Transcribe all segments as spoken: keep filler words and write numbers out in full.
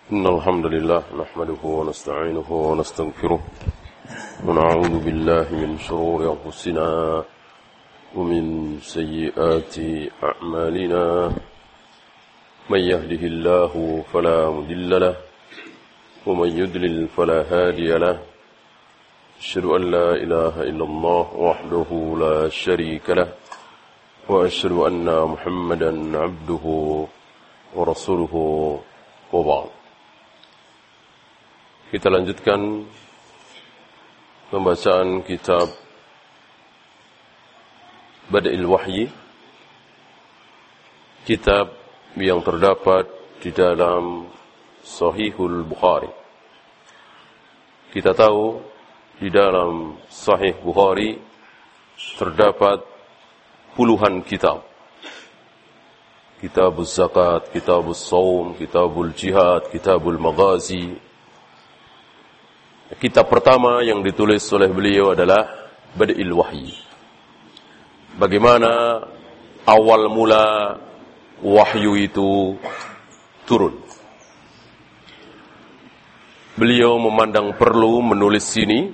إن الحمد لله نحمده ونستعينه ونستغفره ونعوذ بالله من شرور أنفسنا ومن سيئات أعمالنا من يهده الله فلا مضل له ومن يضلل فلا هادي له أشهد أن لا إله إلا الله وحده لا شريك له وأشهد أن محمدا عبده ورسوله وبعد. Kita lanjutkan pembacaan kitab Bada'il Wahyi, kitab yang terdapat di dalam Sahihul Bukhari. Kita tahu di dalam Sahih Bukhari terdapat puluhan kitab. Kitabuz Zakat, Kitabuz Shaum, Kitabul Jihad, Kitabul Maghazi. Kitab pertama yang ditulis oleh beliau adalah Bada'il Wahyi. Bagaimana awal mula wahyu itu turun. Beliau memandang perlu menulis sini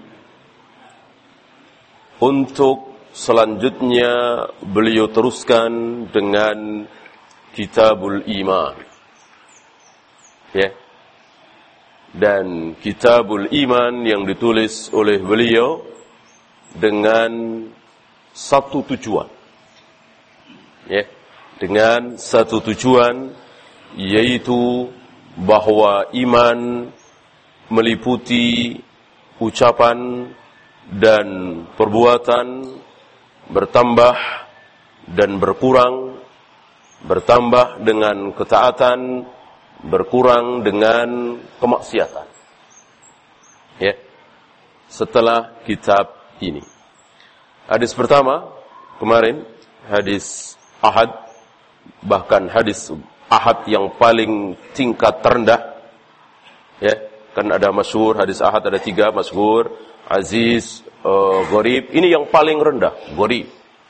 untuk selanjutnya beliau teruskan dengan Kitabul Iman. Ya. Dan Kitabul Iman yang ditulis oleh beliau dengan satu tujuan. Ya, dengan satu tujuan, yaitu bahwa iman meliputi ucapan dan perbuatan, bertambah dan berkurang, bertambah dengan ketaatan, berkurang dengan kemaksiatan. Ya. Setelah kitab ini. Hadis pertama kemarin hadis ahad, bahkan hadis ahad yang paling tingkat terendah. Ya, kan ada masyhur hadis ahad, ada tiga, masyhur, aziz, uh, gharib. Ini yang paling rendah, gharib.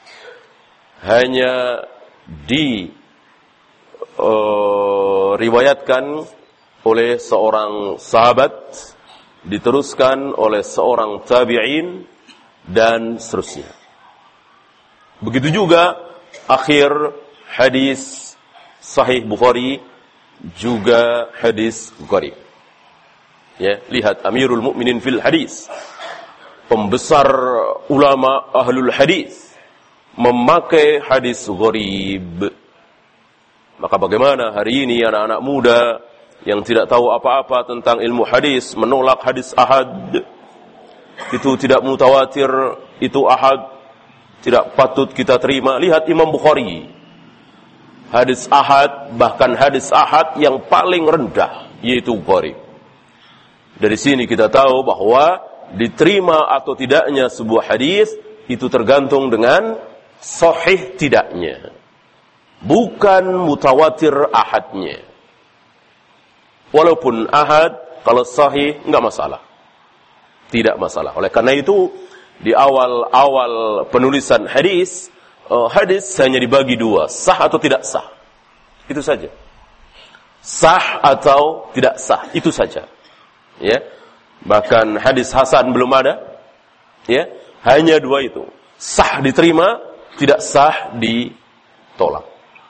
Hanya di Uh, riwayatkan oleh seorang sahabat, diteruskan oleh seorang tabi'in, dan seterusnya. Begitu juga akhir hadis Sahih Bukhari, juga hadis Bukhari. Ya, lihat Amirul Mukminin fil hadis, pembesar ulama ahlul hadis, memakai hadis gharib. Maka bagaimana hari ini anak-anak muda yang tidak tahu apa-apa tentang ilmu hadis menolak hadis ahad? Itu tidak mutawatir, itu ahad, tidak patut kita terima. Lihat Imam Bukhari, hadis ahad, bahkan hadis ahad yang paling rendah, yaitu Bukhari. Dari sini kita tahu bahwa diterima atau tidaknya sebuah hadis itu tergantung dengan sahih tidaknya, bukan mutawatir ahadnya. Walaupun ahad, kalau sahih enggak masalah, tidak masalah. Oleh karena itu di awal-awal penulisan hadis, uh, hadis hanya dibagi dua, sah atau tidak sah. Itu saja. Sah atau tidak sah, itu saja. Ya. Bahkan hadis hasan belum ada. Ya, hanya dua itu. Sah diterima, tidak sah ditolak.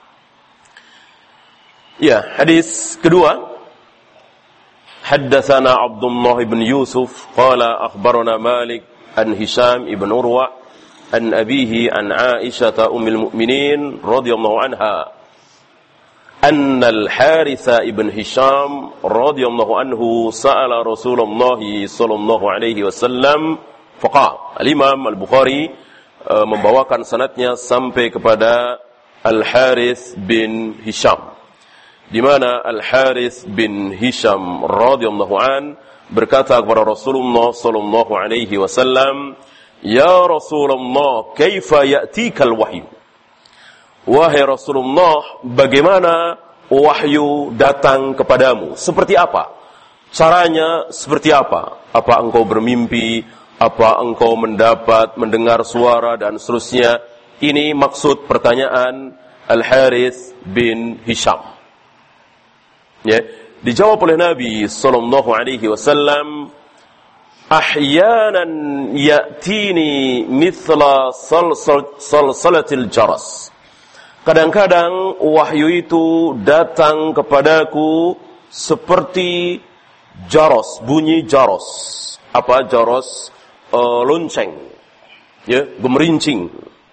Ya, hadis kedua. Haddatsana Abdullah ibn Yusuf qala akhbarana Malik an Hisham ibn Urwa an abihi an Aisyah ummul mukminin radhiyallahu anha anna al-Harits ibn Hisham radhiyallahu anhu sa'ala Rasulullah sallallahu alaihi wasallam faqala. Al-Imam Al-Bukhari uh, membawakan sanadnya sampai kepada Al-Harits bin Hisham, di mana Al-Harits bin Hisham radhiyallahu an berkata kepada Rasulullah sallallahu alaihi wasallam, "Ya Rasulullah, kaifa ya'tikal wahyu?" Wahai Rasulullah, bagaimana wahyu datang kepadamu? Seperti apa? Caranya seperti apa? Apa engkau bermimpi? Apa engkau mendapat mendengar suara dan seterusnya? Ini maksud pertanyaan Al-Harits bin Hisham. Ya, dijawab oleh Nabi sallallahu alaihi wasallam, ahyanan ya'tini mithla salsalatil jaras. Kadang-kadang wahyu itu datang kepadaku seperti jaros, bunyi jaros. Apa jaros? E, lonceng. Ya, gemerincing.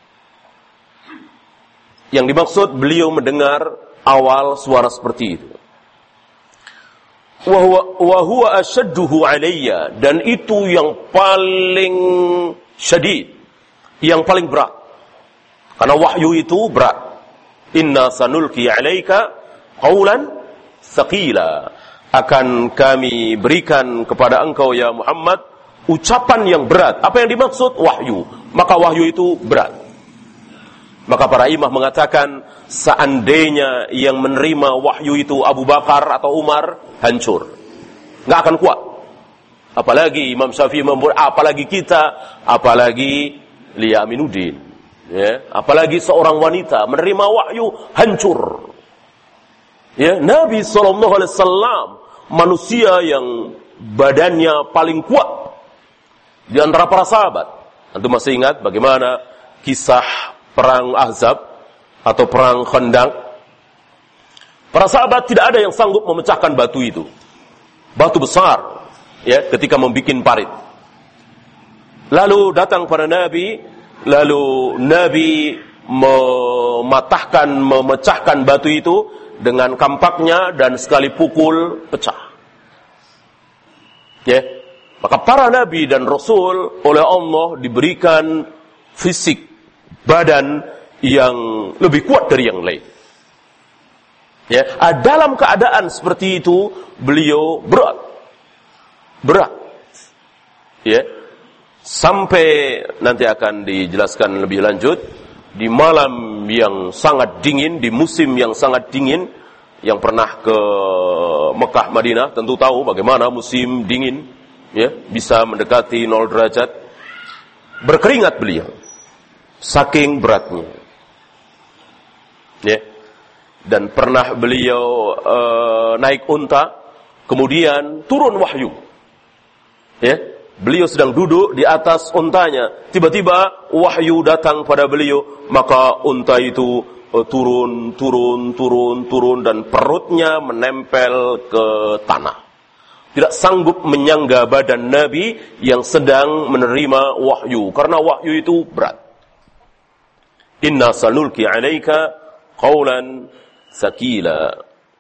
Yang dimaksud beliau mendengar awal suara seperti itu. Wa huwa ashadduhu alayya, dan itu yang paling syadid, yang paling berat. Karena wahyu itu berat. Inna sanulki alayka qawlan thaqila. Akan kami berikan kepada engkau ya Muhammad ucapan yang berat. Apa yang dimaksud? Wahyu. Maka wahyu itu berat. Maka para imam mengatakan seandainya yang menerima wahyu itu Abu Bakar atau Umar, hancur. Nggak akan kuat. Apalagi Imam Syafi'i membuat, apalagi kita, apalagi Lia Aminuddin. Ya, apalagi seorang wanita menerima wahyu, hancur. Ya, Nabi sallallahu alaihi wasallam manusia yang badannya paling kuat di antara para sahabat. Antum masih ingat bagaimana kisah perang Ahzab atau perang Khandaq? Para sahabat tidak ada yang sanggup memecahkan batu itu. Batu besar, ya, ketika membuat parit. Lalu datang pada Nabi, lalu Nabi mematahkan, memecahkan batu itu dengan kampaknya dan sekali pukul pecah. Ya, maka para nabi dan rasul oleh Allah diberikan fisik badan yang lebih kuat dari yang lain. Ya, dalam keadaan seperti itu beliau berat, berat. Ya, sampai nanti akan dijelaskan lebih lanjut di malam yang sangat dingin, di musim yang sangat dingin. Yang pernah ke Mekah, Madinah tentu tahu bagaimana musim dingin, ya, bisa mendekati nol derajat. Berkeringat beliau, saking beratnya. Ya. Dan pernah beliau uh, naik unta, kemudian turun wahyu. Ya, beliau sedang duduk di atas untanya, tiba-tiba wahyu datang pada beliau, maka unta itu uh, turun, turun, turun, turun, dan perutnya menempel ke tanah. Tidak sanggup menyangga badan Nabi yang sedang menerima wahyu, karena wahyu itu berat. Inna sanulki alaika qawlan sakila.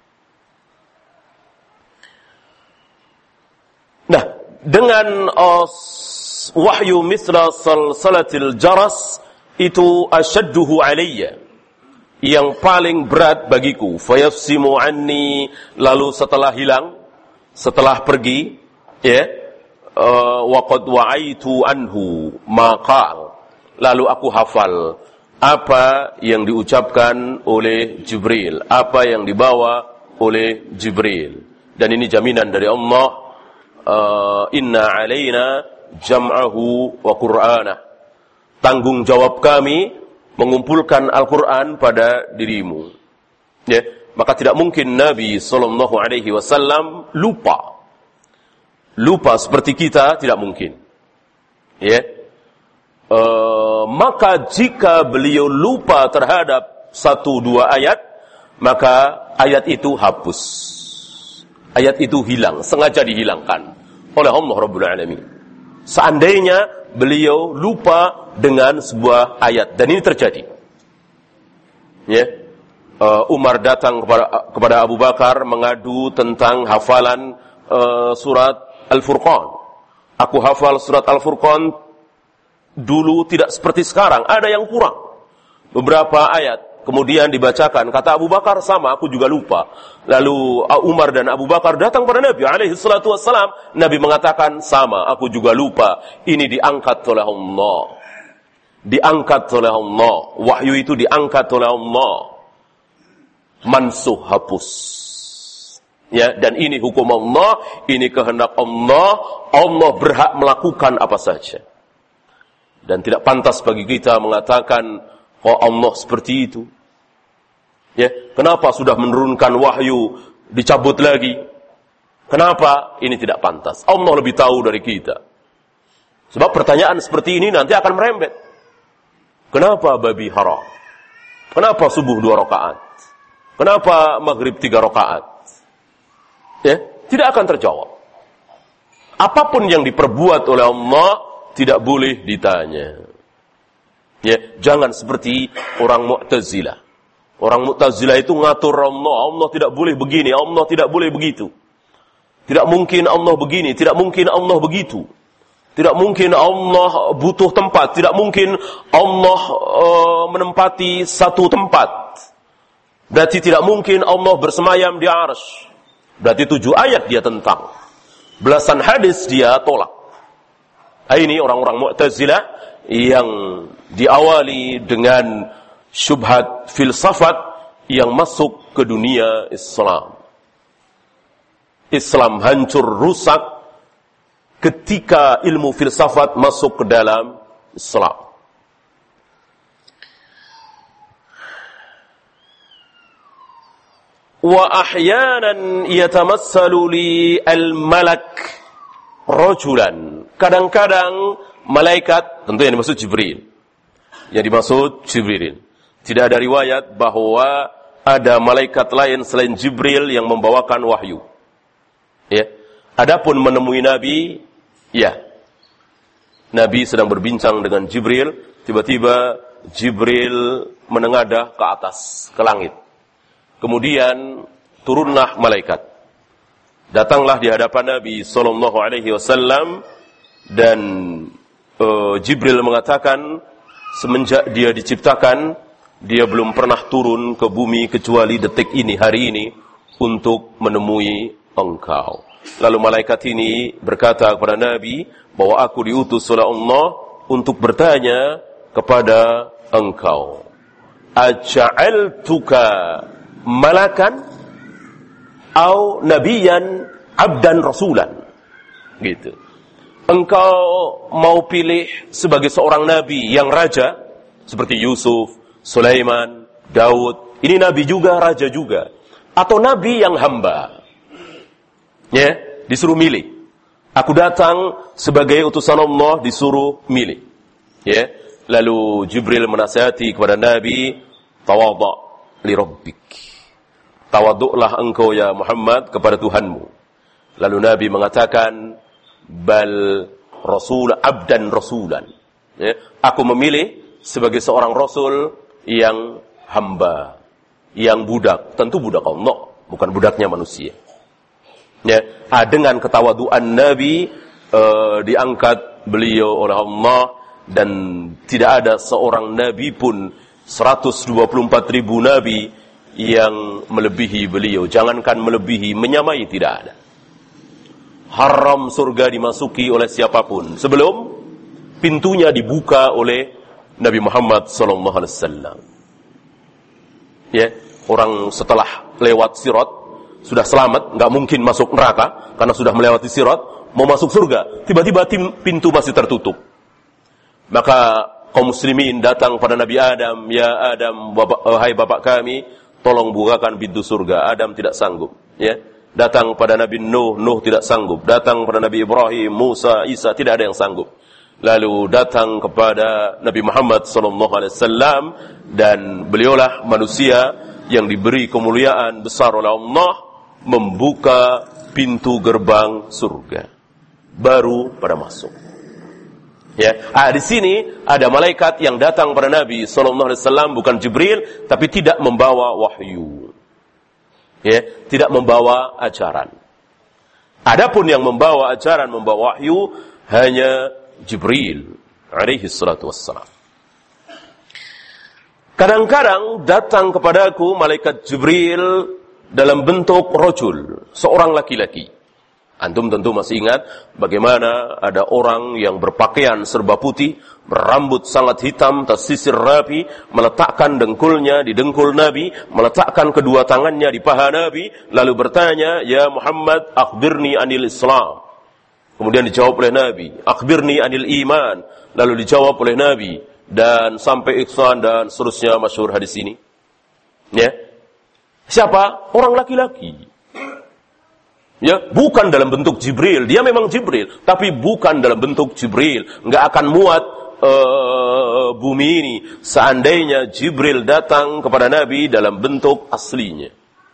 Nah, dengan uh, wahyu misra salsalatil jaras itu asyadduhu alayya, yang paling berat bagiku. Fayafsimu anni, lalu setelah hilang, setelah pergi, ya, uh, wa qad wa'aitu anhu maqal, lalu aku hafal apa yang diucapkan oleh Jibril, apa yang dibawa oleh Jibril. Dan ini jaminan dari Allah, uh, inna alaina jam'ahu wa qur'anah. Tanggung jawab kami mengumpulkan Al-Quran pada dirimu. Ya, maka tidak mungkin Nabi sallallahu alaihi wasallam lupa. Lupa seperti kita tidak mungkin. Ya. Uh, maka jika beliau lupa terhadap satu dua ayat, maka ayat itu hapus. Ayat itu hilang, sengaja dihilangkan oleh Allah Rabbul Alamin. Seandainya beliau lupa dengan sebuah ayat, dan ini terjadi. Ya, uh, Umar datang kepada kepada Abu Bakar mengadu tentang hafalan uh, surat Al-Furqan. Aku hafal surat Al-Furqan dulu tidak seperti sekarang, ada yang kurang. Beberapa ayat kemudian dibacakan, kata Abu Bakar, sama, aku juga lupa. Lalu Umar dan Abu Bakar datang pada Nabi alaihi salatu wassalam. Nabi mengatakan, sama, aku juga lupa. Ini diangkat oleh Allah. Diangkat oleh Allah. Wahyu itu diangkat oleh Allah. Mansuh, hapus. Ya, dan ini hukum Allah, ini kehendak Allah. Allah berhak melakukan apa saja. Dan tidak pantas bagi kita mengatakan, oh Allah seperti itu. Ya, kenapa sudah menurunkan wahyu dicabut lagi. Kenapa? Ini tidak pantas. Allah lebih tahu dari kita. Sebab pertanyaan seperti ini nanti akan merembet. Kenapa babi haram? Kenapa subuh dua rakaat? Kenapa maghrib tiga rakaat? Ya, tidak akan terjawab. Apapun yang diperbuat oleh Allah tidak boleh ditanya. Ya, jangan seperti orang Mu'tazilah. Orang Mu'tazilah itu ngatur Allah, Allah tidak boleh begini, Allah tidak boleh begitu. Tidak mungkin Allah begini, tidak mungkin Allah begitu. Tidak mungkin Allah butuh tempat, tidak mungkin Allah uh, menempati satu tempat. Berarti tidak mungkin Allah bersemayam di arsy. Berarti tujuh ayat dia tentang. Belasan hadis dia tolak. Ini orang-orang Mu'tazilah yang diawali dengan syubhat filsafat yang masuk ke dunia Islam. Islam hancur, rusak ketika ilmu filsafat masuk ke dalam Islam. Wa ahyanan yatamassalu li al-malak rajulan. Kadang-kadang malaikat, tentu yang dimaksud Jibril. Yang dimaksud Jibril. Tidak ada riwayat bahwa ada malaikat lain selain Jibril yang membawakan wahyu. Ya. Adapun menemui Nabi, ya. Nabi sedang berbincang dengan Jibril, tiba-tiba Jibril menengadah ke atas, ke langit. Kemudian turunlah malaikat. Datanglah di hadapan Nabi sallallahu alaihi wasallam dan uh, Jibril mengatakan semenjak dia diciptakan dia belum pernah turun ke bumi kecuali detik ini, hari ini untuk menemui engkau. Lalu malaikat ini berkata kepada Nabi bahwa aku diutus oleh Allah untuk bertanya kepada engkau. Aja'altuka malakan au nabiyan abdan rasulan. Gitu. Engkau mau pilih sebagai seorang nabi yang raja seperti Yusuf, Sulaiman, Daud. Ini nabi juga, raja juga. Atau nabi yang hamba. Ya, disuruh milih. Aku datang sebagai utusan Allah, disuruh milih. Ya. Lalu Jibril menasihati kepada Nabi, tawadhu' li rabbik. Tawaduklah engkau ya Muhammad kepada Tuhanmu. Lalu Nabi mengatakan, bal rasul abdan rasulan. Ya, aku memilih sebagai seorang rasul yang hamba, yang budak. Tentu budak Allah, bukan budaknya manusia. Ya, ah, dengan ketawaduan Nabi uh, diangkat beliau oleh Allah dan tidak ada seorang Nabi pun seratus dua puluh empat ribu Nabi yang melebihi beliau. Jangankan melebihi, menyamai tidak ada. Haram surga dimasuki oleh siapapun sebelum pintunya dibuka oleh Nabi Muhammad sallallahu alaihi wasallam. Ya, orang setelah lewat Sirat sudah selamat, enggak mungkin masuk neraka karena sudah melewati Sirat, mau masuk surga, tiba-tiba pintu masih tertutup. Maka kaum muslimin datang pada Nabi Adam, ya Adam, bapak, wahai bapak kami, tolong bukakan pintu surga. Adam tidak sanggup. Ya, datang pada Nabi Nuh, Nuh tidak sanggup. Datang pada Nabi Ibrahim, Musa, Isa, tidak ada yang sanggup. Lalu datang kepada Nabi Muhammad sallallahu alaihi wasallam dan beliaulah manusia yang diberi kemuliaan besar oleh Allah membuka pintu gerbang surga. Baru pada masuk. Ya, ah, di sini ada malaikat yang datang pada Nabi sallallahu alaihi wasallam, bukan Jibril, tapi tidak membawa wahyu. Ya, tidak membawa ajaran. Adapun yang membawa ajaran, membawa wahyu hanya Jibril alaihi salatu wassalam. Kadang-kadang datang kepadaku malaikat Jibril dalam bentuk rajul, seorang laki-laki. Antum tentu masih ingat bagaimana ada orang yang berpakaian serba putih, berambut sangat hitam, tersisir rapi, meletakkan dengkulnya di dengkul Nabi, meletakkan kedua tangannya di paha Nabi, lalu bertanya, "Ya Muhammad, akhbirni anil Islam." Kemudian dijawab oleh Nabi, "Akhbirni anil iman." Lalu dijawab oleh Nabi dan sampai ihsan dan seterusnya, masyhur hadis ini. Ya. Siapa? Orang laki-laki. Ya, bukan dalam bentuk Jibril. Dia memang Jibril, tapi bukan dalam bentuk Jibril. Enggak akan muat uh, bumi ini seandainya Jibril datang kepada Nabi dalam bentuk aslinya.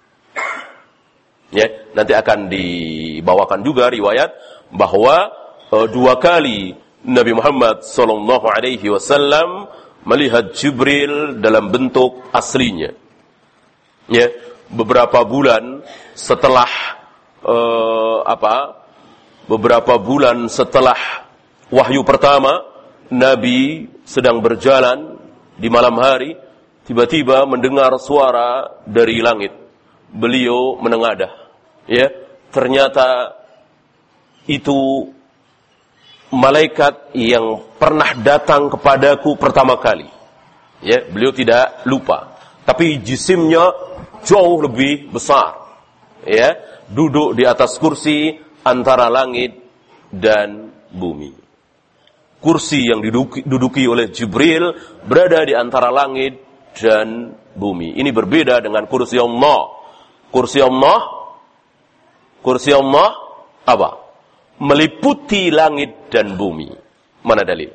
Ya, nanti akan dibawakan juga riwayat bahwa uh, dua kali Nabi Muhammad sallallahu alaihi wasallam melihat Jibril dalam bentuk aslinya. Ya, beberapa bulan setelah Uh, apa beberapa bulan setelah wahyu pertama, Nabi sedang berjalan di malam hari, tiba-tiba mendengar suara dari langit. Beliau menengadah, ya, ternyata itu malaikat yang pernah datang kepadaku pertama kali. Ya, beliau tidak lupa, tapi jisimnya jauh lebih besar, ya, duduk di atas kursi antara langit dan bumi. Kursi yang diduduki, diduduki oleh Jibril berada di antara langit dan bumi. Ini berbeda dengan kursi Allah. Kursi Allah, kursi Allah apa? Meliputi langit dan bumi. Mana dalil?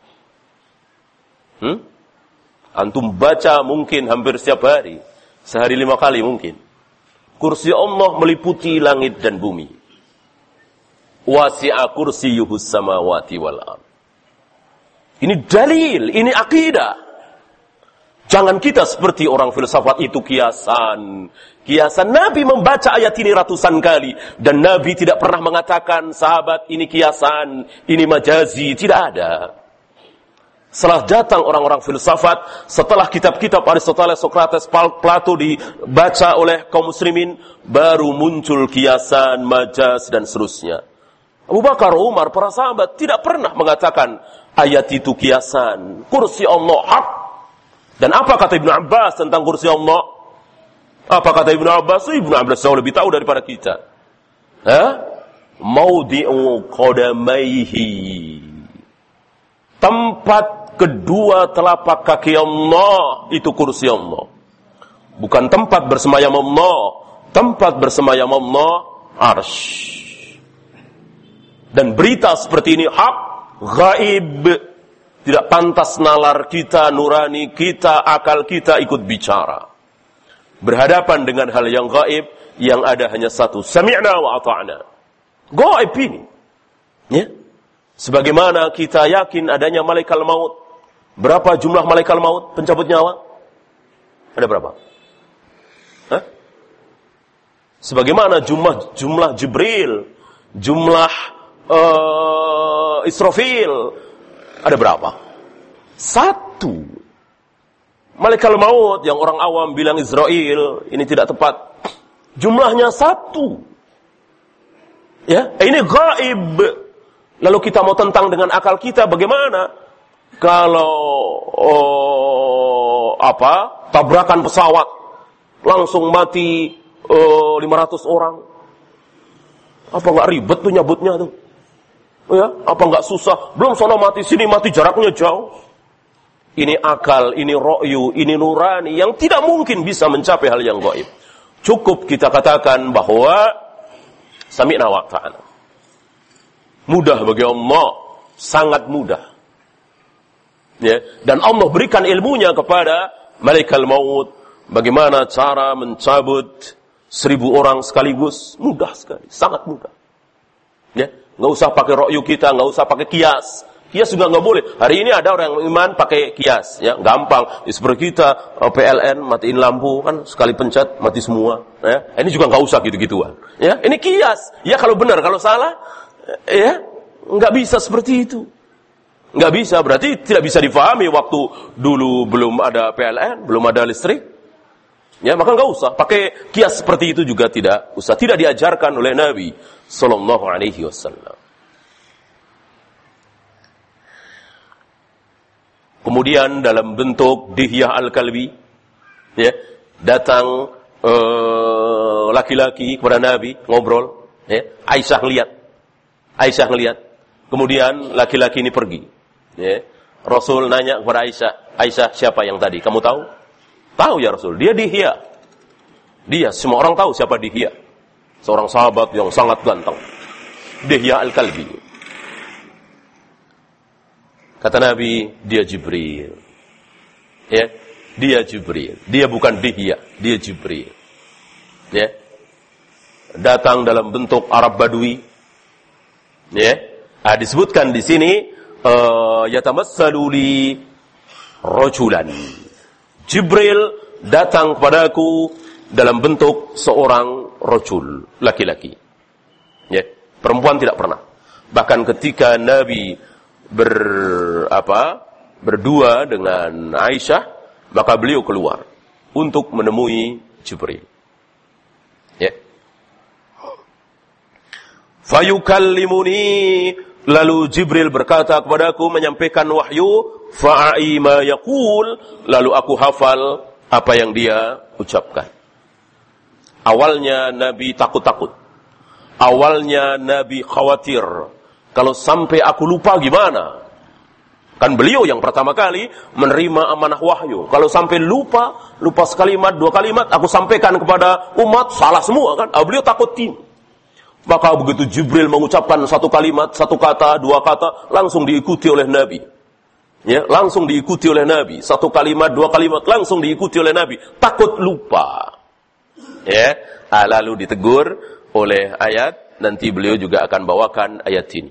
Hmm? Antum baca mungkin hampir setiap hari, sehari lima kali mungkin. Kursi Allah meliputi langit dan bumi. Wasi'a kursiyyuhus samawati wal ardh. Ini dalil, ini akidah. Jangan kita seperti orang filsafat itu kiasan. Kiasan. Nabi membaca ayat ini ratusan kali. Dan Nabi tidak pernah mengatakan, sahabat ini kiasan, ini majazi. Tidak ada. Setelah datang orang-orang filsafat, setelah kitab-kitab Aristoteles, Socrates, Plato dibaca oleh kaum muslimin, baru muncul kiasan, majaz, dan seterusnya. Abu Bakar, Umar, para sahabat tidak pernah mengatakan ayat itu kiasan. Kursi Allah hak. Dan apa kata Ibnu Abbas tentang kursi Allah? Apa kata Ibnu Abbas? Ibnu Abbas jauh lebih tahu daripada kita. Hah? Maudi'u qadamaihi. Tempat kedua telapak kaki Allah itu kursi Allah. Bukan tempat bersemayam Allah, tempat bersemayam Allah arsy. Dan berita seperti ini hak, gaib. Tidak pantas nalar kita, nurani kita, akal kita ikut bicara. Berhadapan dengan hal yang gaib, yang ada hanya satu, sami'na wa ata'na. Gaib ini, ya. Sebagaimana kita yakin adanya malaikat maut. Berapa jumlah malaikat maut pencabut nyawa? Ada berapa? Hah? Sebagaimana jumlah jumlah Jibril, jumlah uh, Israfil, ada berapa? Satu. Malaikat maut yang orang awam bilang Israel, ini tidak tepat. Jumlahnya satu. Ya, ini gaib. Lalu kita mau tentang dengan akal kita, bagaimana? Kalau oh, apa? Tabrakan pesawat langsung mati oh, lima ratus orang. Apa enggak ribet tuh nyabutnya tuh? Ya, apa enggak susah? Belum sono mati, sini mati, jaraknya jauh. Ini akal, ini ro'yu, ini nurani yang tidak mungkin bisa mencapai hal yang gaib. Cukup kita katakan bahwa sami'na wa ta'ana. Mudah bagi Allah, sangat mudah. Ya, dan Allah berikan ilmunya kepada malaikat maut. Bagaimana cara mencabut seribu orang sekaligus? Mudah sekali, sangat mudah. Ya, nggak usah pakai ro'yu kita, nggak usah pakai kias. Kias juga nggak boleh. Hari ini ada orang yang iman pakai kias, ya gampang. Seperti kita P L N matiin lampu kan sekali pencet mati semua. Ya, ini juga nggak usah gitu-gituan. Ya, ini kias. Ya kalau benar, kalau salah. Ya, nggak bisa seperti itu. Nggak bisa, berarti tidak bisa difahami waktu dulu belum ada P L N, belum ada listrik. Ya, maka nggak usah. Pakai kias seperti itu juga tidak usah. Tidak diajarkan oleh Nabi Sallallahu Alaihi Wasallam. Kemudian dalam bentuk Dihyah Al-Kalbi, ya, datang uh, laki-laki kepada Nabi ngobrol. Ya, Aisyah ngelihat. Aisyah ngelihat. Kemudian laki-laki ini pergi. Ya. Rasul nanya kepada Aisyah, Aisyah siapa yang tadi? Kamu tahu? Tahu ya Rasul. Dia Dihya. Dia semua orang tahu siapa Dihya. seorang sahabat yang sangat ganteng, Dihya Al-Kalbi. Kata Nabi, dia Jibril. Ya, dia Jibril. Dia bukan Dihya, dia Jibril. Ya. Datang dalam bentuk Arab Badui. Ya. Ah, disebutkan di sini uh, yatamassalu li rajulan. Jibril datang kepadaku dalam bentuk seorang rajul, laki-laki. Ya, perempuan tidak pernah. Bahkan ketika Nabi ber apa? berdua dengan Aisyah, maka beliau keluar untuk menemui Jibril. Ya. Fayukallimuni, lalu Jibril berkata kepadaku, menyampaikan wahyu, fa'i ma yaqul, lalu aku hafal apa yang dia ucapkan. Awalnya Nabi takut-takut. Awalnya Nabi khawatir, kalau sampai aku lupa gimana? Kan beliau yang pertama kali menerima amanah wahyu. Kalau sampai lupa, lupa sekalimat, dua kalimat, aku sampaikan kepada umat, salah semua kan? Ah, beliau takut tim. Maka begitu Jibril mengucapkan satu kalimat, satu kata, dua kata, langsung diikuti oleh Nabi. Ya, langsung diikuti oleh Nabi. Satu kalimat, dua kalimat, langsung diikuti oleh Nabi. Takut lupa. Ya, ah, lalu ditegur oleh ayat, nanti beliau juga akan bawakan ayat ini.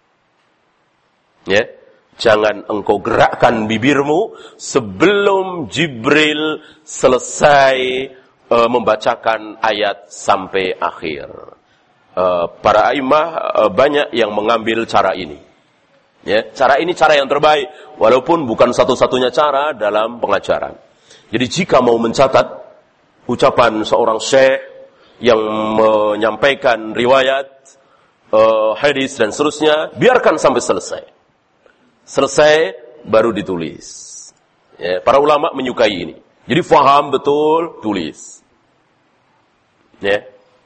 Ya. Jangan engkau gerakkan bibirmu sebelum Jibril selesai uh, membacakan ayat sampai akhir. Uh, para a'immah uh, banyak yang mengambil cara ini. Ya, cara ini cara yang terbaik, walaupun bukan satu-satunya cara dalam pengajaran. Jadi jika mau mencatat ucapan seorang syekh yang menyampaikan riwayat, uh, hadis dan seterusnya, biarkan sampai selesai. Selesai baru ditulis. Ya, para ulama menyukai ini. Jadi faham betul, tulis. Ya.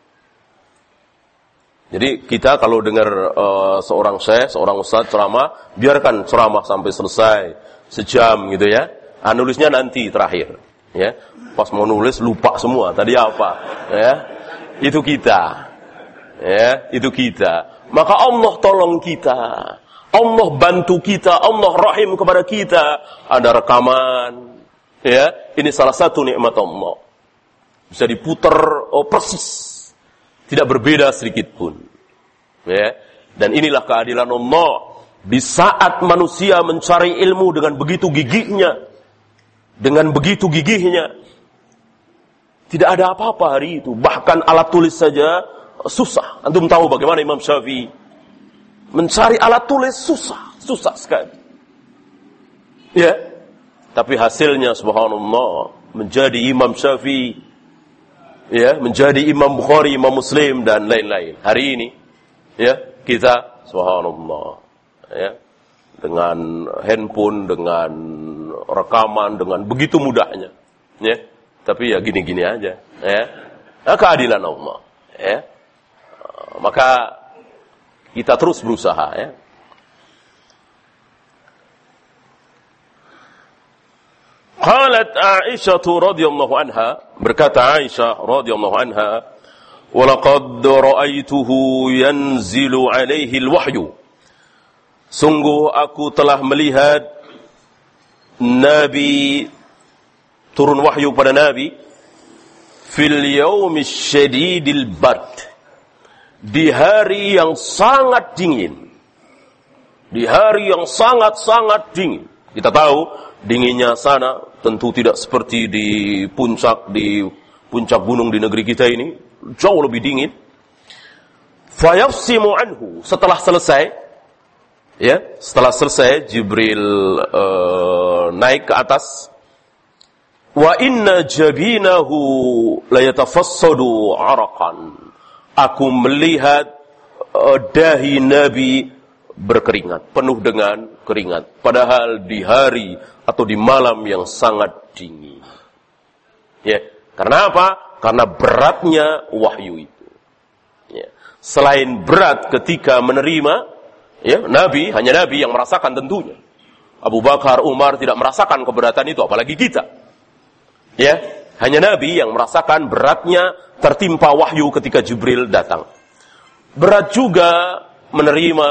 Jadi kita kalau dengar uh, seorang syekh, seorang ustaz ceramah, biarkan ceramah sampai selesai, sejam gitu ya. Ah, nulisnya nanti terakhir. Ya. Pas mau nulis lupa semua. Tadi apa? Ya. Itu kita. Ya, itu kita. Maka Allah tolong kita. Allah bantu kita, Allah rahim kepada kita. Ada rekaman, ya. Ini salah satu nikmat Allah. Bisa diputar oh, persis, tidak berbeda sedikit pun. Ya. Dan inilah keadilan Allah. Di saat manusia mencari ilmu dengan begitu gigihnya, dengan begitu gigihnya, tidak ada apa-apa hari itu. Bahkan alat tulis saja susah. Antum tahu bagaimana Imam Syafi'i mencari alat tulis susah, susah sekali. Ya, tapi hasilnya subhanallah menjadi Imam Syafi'i, ya, menjadi Imam Bukhari, Imam Muslim dan lain-lain. Hari ini, ya, kita subhanallah, ya, dengan handphone, dengan rekaman, dengan begitu mudahnya, ya. Tapi ya gini-gini aja, ya. Nah, keadilan Allah, ya. Maka kita terus berusaha, ya. Qalat Aisyah radhiyallahu anha, berkata Aisyah radhiyallahu anha, "Wa laqad ra'aituhu yanzilu 'alaihi al-wahyu." Sungguh aku telah melihat Nabi turun wahyu pada Nabi fil yaumi syadidil bard, di hari yang sangat dingin. Di hari yang sangat-sangat dingin. Kita tahu dinginnya sana tentu tidak seperti di puncak di puncak gunung di negeri kita ini, jauh lebih dingin. Fayafsimu anhu, setelah selesai, ya, setelah selesai Jibril uh, naik ke atas. Wa inna jabinahu la yatafassadu 'araqan. Aku melihat uh, dahi Nabi berkeringat, penuh dengan keringat. Padahal di hari atau di malam yang sangat dingin. Ya, karena apa? Karena beratnya wahyu itu. Ya. Selain berat ketika menerima, ya, Nabi, hanya Nabi yang merasakan tentunya. Abu Bakar, Umar tidak merasakan keberatan itu, apalagi kita. Ya, Hanya Nabi yang merasakan beratnya tertimpa wahyu ketika Jibril datang. Berat juga menerima,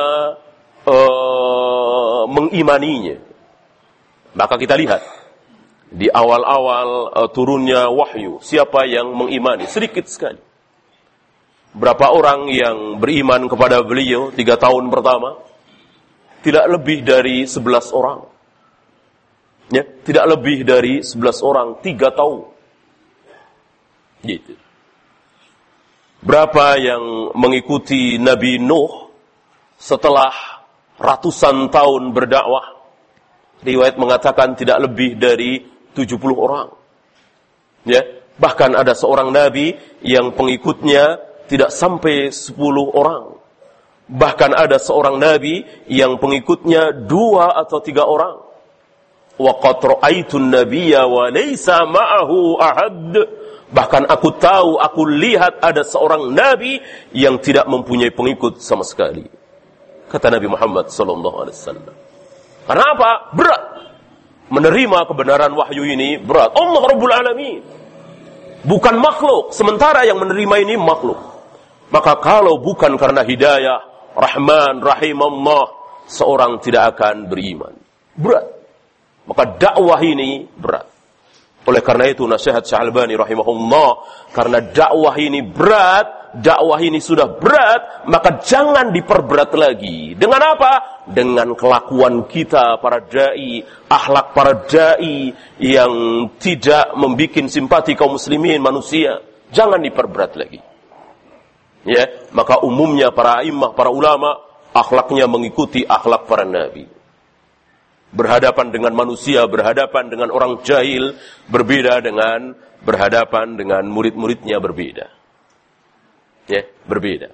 uh, mengimaninya. Maka kita lihat, di awal-awal uh, turunnya wahyu, siapa yang mengimani? Sedikit sekali. Berapa orang yang beriman kepada beliau tiga tahun pertama? Tidak lebih dari sebelas orang. Ya, tidak lebih dari sebelas orang, tiga tahun. Gitu. Berapa yang mengikuti Nabi Nuh setelah ratusan tahun berdakwah? Riwayat mengatakan tidak lebih dari tujuh puluh orang. Ya, bahkan ada seorang nabi yang pengikutnya tidak sampai sepuluh orang. Bahkan ada seorang nabi yang pengikutnya dua atau tiga orang. Wa qad ra'aitun nabiyya wa laysa ma'ahu ahad. Bahkan aku tahu, aku lihat ada seorang nabi yang tidak mempunyai pengikut sama sekali. Kata Nabi Muhammad sallallahu alaihi wasallam. Karena apa? Berat. Menerima kebenaran wahyu ini berat. Allah Rabbul Alamin. Bukan makhluk. Sementara yang menerima ini makhluk. Maka kalau bukan karena hidayah, Rahman, Rahim Allah, seorang tidak akan beriman. Berat. Maka dakwah ini berat. Oleh karena itu nasihat Syekh Albani rahimahullah, karena dakwah ini berat, dakwah ini sudah berat, maka jangan diperberat lagi. Dengan apa? Dengan kelakuan kita para dai, akhlak para dai yang tidak membuat simpati kaum muslimin manusia. Jangan diperberat lagi. Ya, maka umumnya para imam, para ulama, akhlaknya mengikuti akhlak para nabi. Berhadapan dengan manusia, berhadapan dengan orang jahil, berbeda dengan berhadapan dengan murid-muridnya berbeda. Ya, berbeda.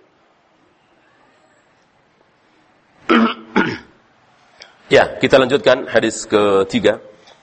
Ya, kita lanjutkan hadis ketiga.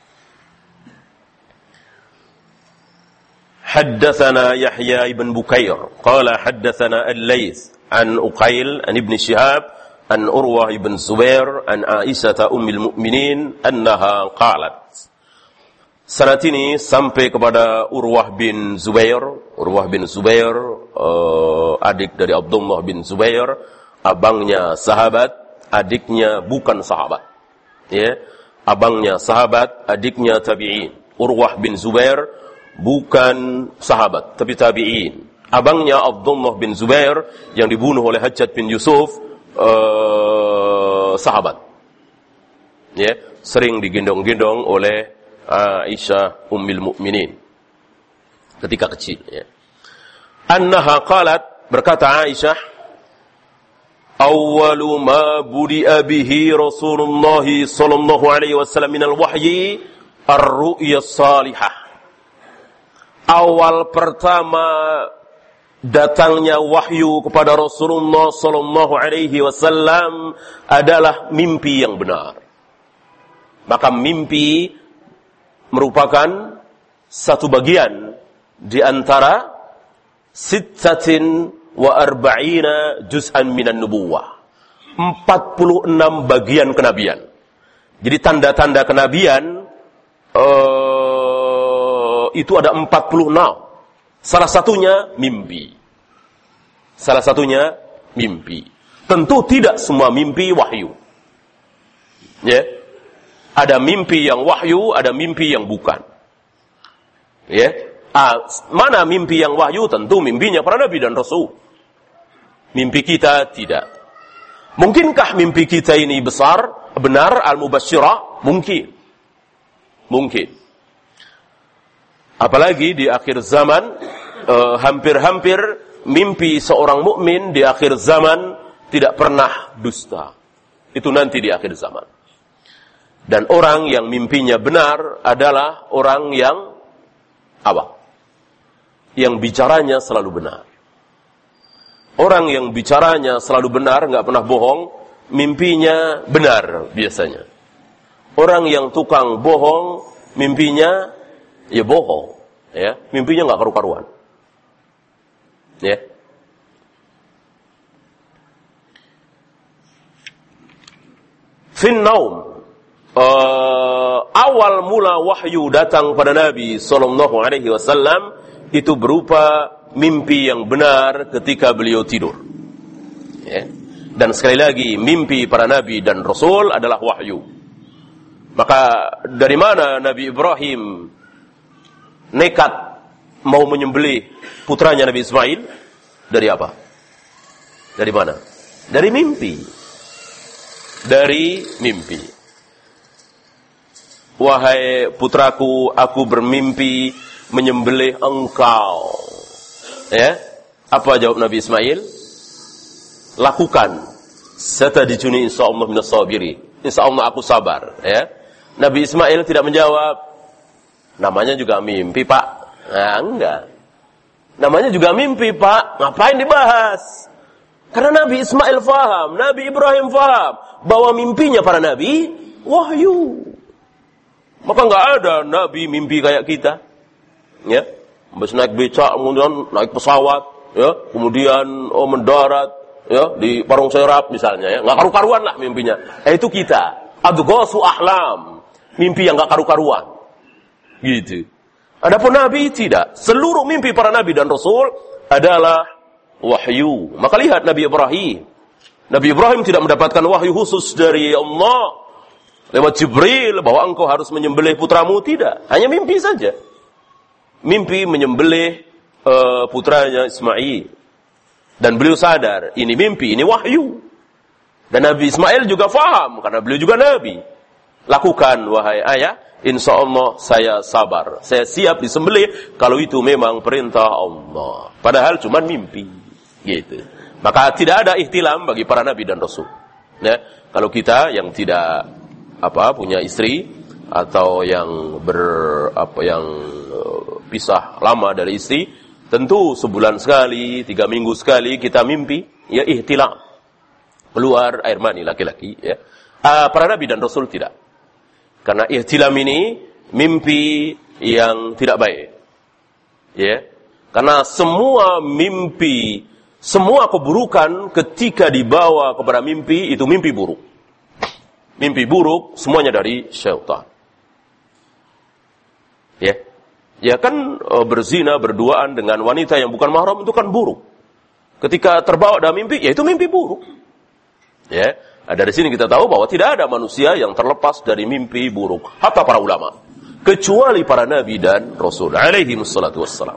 Haddatsana Yahya ibn Bukair, qala haddatsana Al-Laits an Uqail an Ibn Shihab an Urwah ibn Zubair an Aisyah ummul mukminin annaha qalat. Sanad ini sampai kepada Urwah bin Zubair. Urwah bin Zubair uh, adik dari Abdullah bin Zubair, abangnya sahabat, adiknya bukan sahabat. Ya, abangnya sahabat, adiknya tabi'in. Urwah bin Zubair bukan sahabat tapi tabi'in. Abangnya Abdullah bin Zubair yang dibunuh oleh Hajjaj bin Yusuf, Uh, sahabat, ya, sering digendong-gendong oleh Aisyah ummul mukminin ketika kecil. Ya. Annaha qalat, berkata Aisyah, awwalu ma budi'a bihi Rasulullah sallallahu alaihi wasallam minal wahyi ar-ru'ya salihah. Awal pertama datangnya wahyu kepada Rasulullah sallallahu alaihi wasallam adalah mimpi yang benar. Maka mimpi merupakan satu bagian di antara sittatin wa arba'ina juz'an minan nubuwah. empat puluh enam bagian kenabian. Jadi tanda-tanda kenabian uh, itu ada empat puluh enam. Salah satunya mimpi. Salah satunya mimpi. Tentu tidak semua mimpi wahyu. Ya. Ada mimpi yang wahyu, ada mimpi yang bukan. Ya. Ah, mana mimpi yang wahyu? Tentu mimpinya para nabi dan rasul. Mimpi kita tidak. Mungkinkah mimpi kita ini besar, benar, al-mubasyirah? Mungkin. Mungkin. Apalagi di akhir zaman, eh, hampir-hampir mimpi seorang mukmin di akhir zaman tidak pernah dusta. Itu nanti di akhir zaman. Dan orang yang mimpinya benar adalah orang yang apa? Yang bicaranya selalu benar. Orang yang bicaranya selalu benar, nggak pernah bohong, mimpinya benar biasanya. Orang yang tukang bohong, mimpinya ya bohong, ya, mimpinya nggak karu-karuan, ya. Fin naum, uh, awal mula wahyu datang pada Nabi sallallahu alaihi wasallam itu berupa mimpi yang benar ketika beliau tidur. Ya. Dan sekali lagi, mimpi para nabi dan rasul adalah wahyu. Maka dari mana Nabi Ibrahim nekat mau menyembelih putranya Nabi Ismail? Dari apa? Dari mana? Dari mimpi. Dari mimpi. Wahai putraku, aku bermimpi menyembelih engkau. Ya, apa jawab Nabi Ismail? Lakukan. Satajiduni insyaallah minas sabirin. Insyaallah aku sabar, ya. Nabi Ismail tidak menjawab. Namanya juga mimpi, Pak. Nah, enggak. Namanya juga mimpi, Pak. Ngapain dibahas? Karena Nabi Ismail faham, Nabi Ibrahim faham bahwa mimpinya para nabi wahyu. Maka enggak ada nabi mimpi kayak kita. Ya. Habis naik becak, kemudian naik pesawat, ya, kemudian oh mendarat, ya, di Parung Serap misalnya, ya, nggak karu-karuan lah mimpinya. Eh, itu kita, adghasu ahlam, mimpi yang nggak karu-karuan, gitu. Adapun Nabi tidak. Seluruh mimpi para Nabi dan Rasul adalah wahyu. Maka lihat Nabi Ibrahim. Nabi Ibrahim tidak mendapatkan wahyu khusus dari Allah lewat Jibril bahwa engkau harus menyembelih putramu, tidak. Hanya mimpi saja. Mimpi menyembelih uh, putranya Ismail. Dan beliau sadar, ini mimpi, ini wahyu. Dan Nabi Ismail juga faham, karena beliau juga Nabi. Lakukan, wahai ayah, insya Allah saya sabar. Saya siap disembelih, kalau itu memang perintah Allah. Padahal cuma mimpi. Gitu. Maka tidak ada ihtilam bagi para Nabi dan Rasul. Ya, kalau kita yang tidak apa punya istri, atau yang ber apa yang uh, pisah lama dari istri, tentu sebulan sekali, tiga minggu sekali kita mimpi, ya ihtilam, keluar air mani laki-laki. Ya. Uh, para nabi dan rasul tidak, karena ihtilam ini mimpi yang tidak baik. Ya, karena semua mimpi, semua keburukan ketika dibawa kepada mimpi itu mimpi buruk. Mimpi buruk semuanya dari syaitan. Ya, ya kan e, berzina berduaan dengan wanita yang bukan mahram itu kan buruk. Ketika terbawa dalam mimpi, ya itu mimpi buruk. Ya, dari sini kita tahu bahwa tidak ada manusia yang terlepas dari mimpi buruk, hatta para ulama, kecuali para nabi dan rasul alaihi wassalatu wassalam.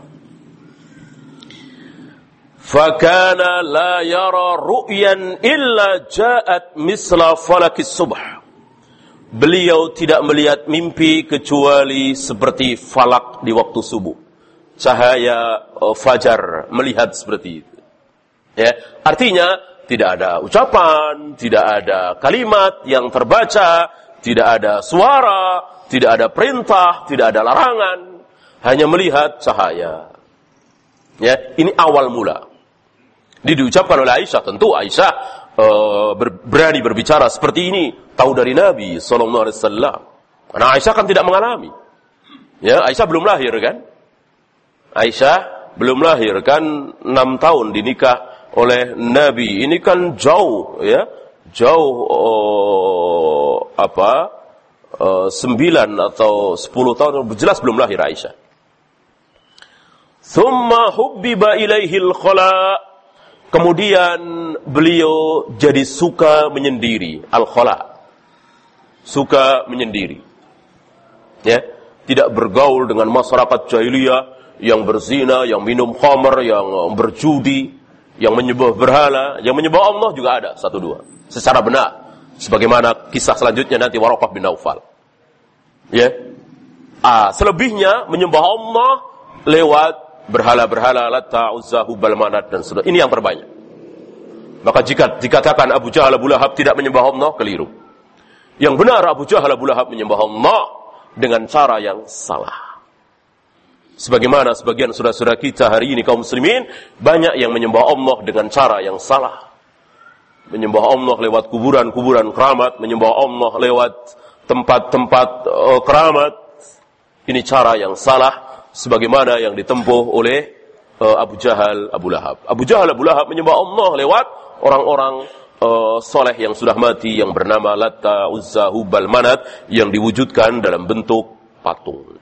Fakana la yara ru'yan illa ja'at misla falakis subh. Beliau tidak melihat mimpi kecuali seperti falak di waktu subuh. Cahaya uh, fajar melihat seperti itu. Ya, artinya tidak ada ucapan, tidak ada kalimat yang terbaca, tidak ada suara, tidak ada perintah, tidak ada larangan, hanya melihat cahaya. Ya, ini awal mula. Ini diucapkan oleh Aisyah, tentu Aisyah uh, ber, berani berbicara seperti ini, tahu dari Nabi sallallahu alaihi wasallam. Karena Aisyah kan tidak mengalami. Ya, Aisyah belum lahir kan? Aisyah belum lahir kan, enam tahun dinikah oleh Nabi. Ini kan jauh, ya, jauh uh, apa? Uh, sembilan atau sepuluh tahun, jelas belum lahir Aisyah. Thumma hubbiba ilaihil khala. Kemudian beliau jadi suka menyendiri, al-khala. Suka menyendiri. Ya, tidak bergaul dengan masyarakat jahiliyah yang berzina, yang minum khamr, yang berjudi, yang menyembah berhala, yang menyembah Allah juga ada satu dua. Secara benar, sebagaimana kisah selanjutnya nanti Waraqah bin Naufal. Ya. Ah, selebihnya menyembah Allah lewat berhala-berhala, Latta, Uzza, Hubal, Manat dan seterusnya. Ini yang terbanyak. Maka jika dikatakan Abu Jahal, Abu Lahab tidak menyembah Allah, keliru. Yang benar Abu Jahal, Abu Lahab menyembah Allah dengan cara yang salah. Sebagaimana sebagian saudara-saudara kita hari ini kaum muslimin banyak yang menyembah Allah dengan cara yang salah. Menyembah Allah lewat kuburan-kuburan keramat, menyembah Allah lewat tempat-tempat uh, keramat. Ini cara yang salah. Sebagaimana yang ditempuh oleh uh, Abu Jahal, Abu Lahab. Abu Jahal, Abu Lahab menyembah Allah lewat orang-orang uh, soleh yang sudah mati yang bernama Latta, Uzza, Hubal, Manat yang diwujudkan dalam bentuk patung.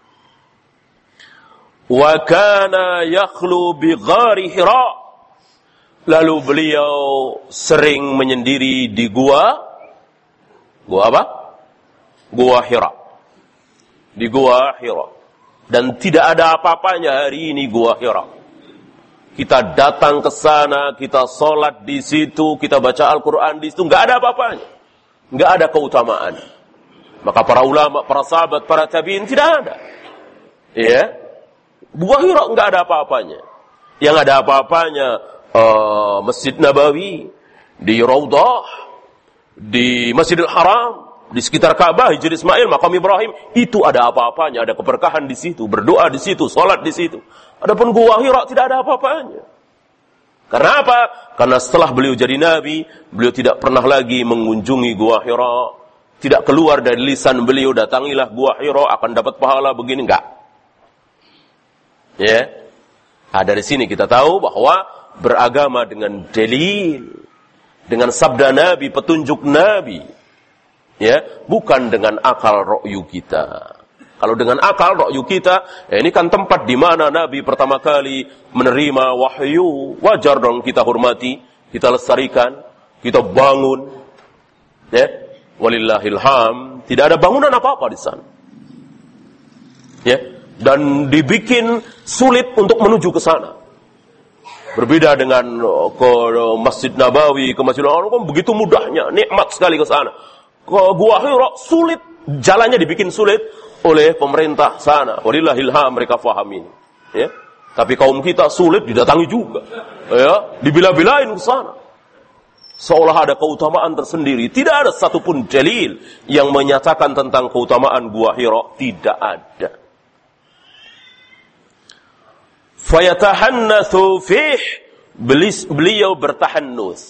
Wa kana yakhlu bi ghari Hira. Lalu beliau sering menyendiri di gua. Gua apa? Gua Hira. Di gua Hira. Dan tidak ada apa-apanya hari ini gua Hira. Kita datang ke sana, kita sholat di situ, kita baca Al-Quran di situ, nggak ada apa-apanya, nggak ada keutamaan. Maka para ulama, para sahabat, para tabiin tidak ada. Ya, gua Hira nggak ada apa-apanya. Yang ada apa-apanya uh, Masjid Nabawi, di Raudah, di Masjidil Haram, di sekitar Ka'bah, Hijr Ismail, Makam Ibrahim, itu ada apa-apanya, ada keberkahan di situ, berdoa di situ, sholat di situ. Adapun gua Hira tidak ada apa-apanya. Karena apa? Karena setelah beliau jadi nabi, beliau tidak pernah lagi mengunjungi gua Hira. Tidak keluar dari lisan beliau, datangilah gua Hira akan dapat pahala begini, enggak. Ya. Nah, dari sini kita tahu bahwa beragama dengan dalil, dengan sabda Nabi, petunjuk Nabi, ya, bukan dengan akal ra'yu kita. Kalau dengan akal ra'yu kita, ya ini kan tempat di mana Nabi pertama kali menerima wahyu, wajar dong kita hormati, kita lestarikan, kita bangun. Ya, walillahil hamd, tidak ada bangunan apa-apa di sana. Ya, dan dibikin sulit untuk menuju ke sana. Berbeda dengan ke Masjid Nabawi, ke Masjidil Haram, begitu mudahnya, nikmat sekali ke sana. Ke Gua Hira sulit, jalannya dibikin sulit oleh pemerintah sana. Walillahil hamd, mereka faham ini. Ya. Tapi kaum kita sulit didatangi juga. Ya, dibila-bilain ke sana. Seolah ada keutamaan tersendiri. Tidak ada satupun dalil yang menyatakan tentang keutamaan Gua Hira, tidak ada. Fayatahannatsu fih, beliau bertahannus.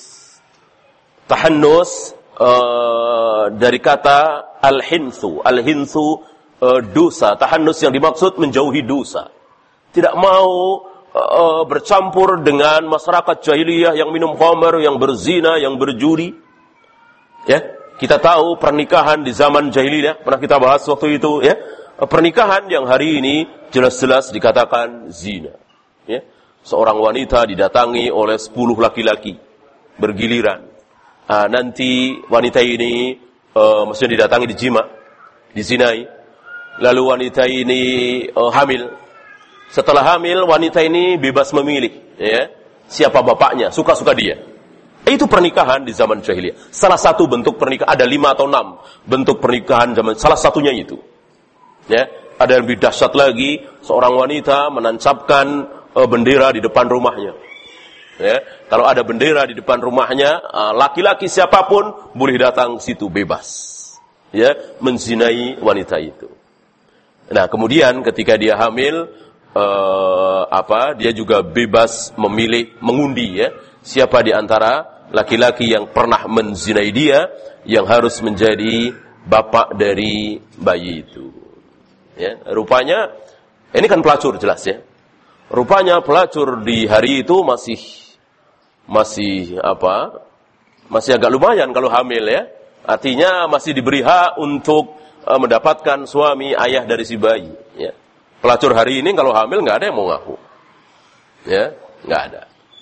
Tahannus uh, dari kata al-hinsu. Al-hinsu Uh, dosa, tahannus yang dimaksud menjauhi dosa. Tidak mau uh, bercampur dengan masyarakat jahiliyah yang minum khamr, yang berzina, yang berjudi. Ya, kita tahu pernikahan di zaman jahiliyah, pernah kita bahas waktu itu, ya. Pernikahan yang hari ini jelas-jelas dikatakan zina. Ya. Seorang wanita didatangi oleh sepuluh laki-laki bergiliran. Uh, nanti wanita ini uh, maksudnya didatangi dijima, dizinai. Lalu wanita ini uh, hamil. Setelah hamil, wanita ini bebas memilih, ya, siapa bapaknya, suka-suka dia. Itu pernikahan di zaman jahiliyah. Salah satu bentuk pernikahan, ada lima atau enam bentuk pernikahan zaman. Salah satunya itu. Ya, ada yang lebih dahsyat lagi, seorang wanita menancapkan uh, bendera di depan rumahnya. Ya, kalau ada bendera di depan rumahnya, uh, laki-laki siapapun boleh datang ke situ bebas. Ya, menzinai wanita itu. Nah, kemudian ketika dia hamil, uh, apa? Dia juga bebas memilih, mengundi, ya, siapa di antara laki-laki yang pernah menzinai dia yang harus menjadi bapak dari bayi itu. Ya, rupanya ini kan pelacur jelas, ya. Rupanya pelacur di hari itu masih masih apa? Masih agak lumayan kalau hamil, ya. Artinya masih diberi hak untuk mendapatkan suami ayah dari si bayi. Ya. Pelacur hari ini kalau hamil nggak ada yang mau ngaku. Ya, nggak ada.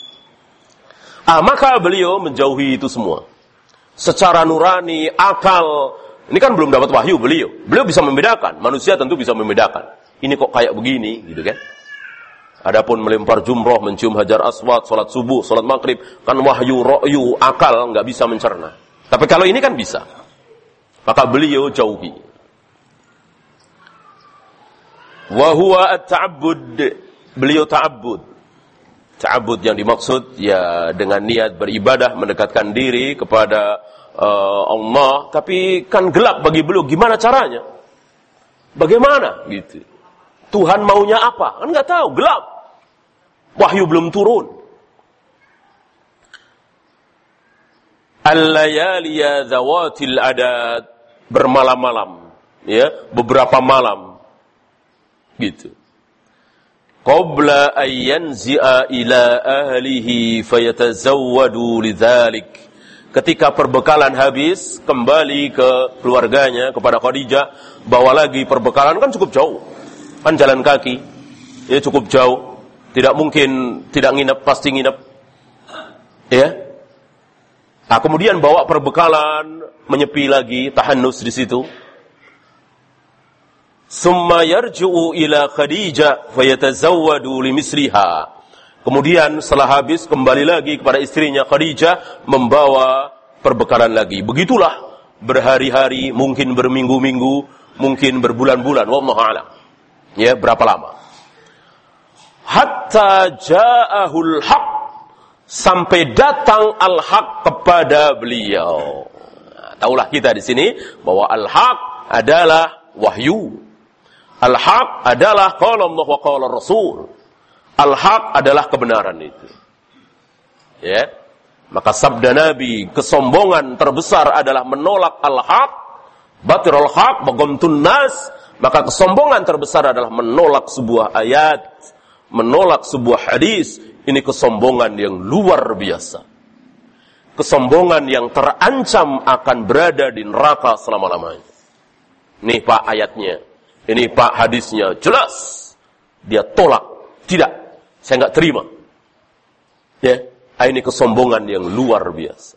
Ah, maka beliau menjauhi itu semua. Secara nurani, akal. Ini kan belum dapat wahyu beliau. Beliau bisa membedakan. Manusia tentu bisa membedakan. Ini kok kayak begini, gitu kan? Adapun melempar jumroh, mencium hajar aswad, sholat subuh, sholat maghrib, kan wahyu, ro'yu, akal nggak bisa mencerna. Tapi kalau ini kan bisa. Maka beliau jauhi. Wa huwa at-ta'abbud, beliau ta'abbud. Ta'abbud yang dimaksud ya dengan niat beribadah, mendekatkan diri kepada uh, Allah, tapi kan gelap bagi beliau, gimana caranya? Bagaimana gitu? Tuhan maunya apa? Kan enggak tahu, gelap. Wahyu belum turun. Al-layaliya zawatil adad, bermalam-malam, ya, beberapa malam. Gitu. Qabla ayyanzi'a ila ahlihi fayatazawwadu lidzalik. ketika perbekalan habis, kembali ke keluarganya, kepada Khadijah, bawa lagi perbekalan, kan cukup jauh. Kan jalan kaki, ya cukup jauh. Tidak mungkin tidak nginep, pasti nginep. Ya. Nah, kemudian bawa perbekalan, menyepi lagi, tahannus di situ. Summa yarju'u ila Khadijah fayatazawwadu limisliha. Kemudian setelah habis kembali lagi kepada istrinya Khadijah membawa perbekalan lagi. Begitulah berhari-hari, mungkin berminggu-minggu, mungkin berbulan-bulan, wallahu a'lam. Ya, berapa lama? Hatta ja'ahul haq, sampai datang al-haq kepada beliau. Nah, taulah kita di sini bahwa al-haq adalah wahyu. Al-haq adalah qala Allah wa qala Rasul. Al-haq adalah kebenaran itu. Ya. Maka sabda Nabi, kesombongan terbesar adalah menolak al-haq, batirul haq, baghamtun nas. Maka kesombongan terbesar adalah menolak sebuah ayat, menolak sebuah hadis. Ini kesombongan yang luar biasa. Kesombongan yang terancam akan berada di neraka selama-lamanya. Ini Pak ayatnya, ini Pak hadisnya, jelas. Dia tolak, tidak. Saya enggak terima. Ya, ini kesombongan yang luar biasa.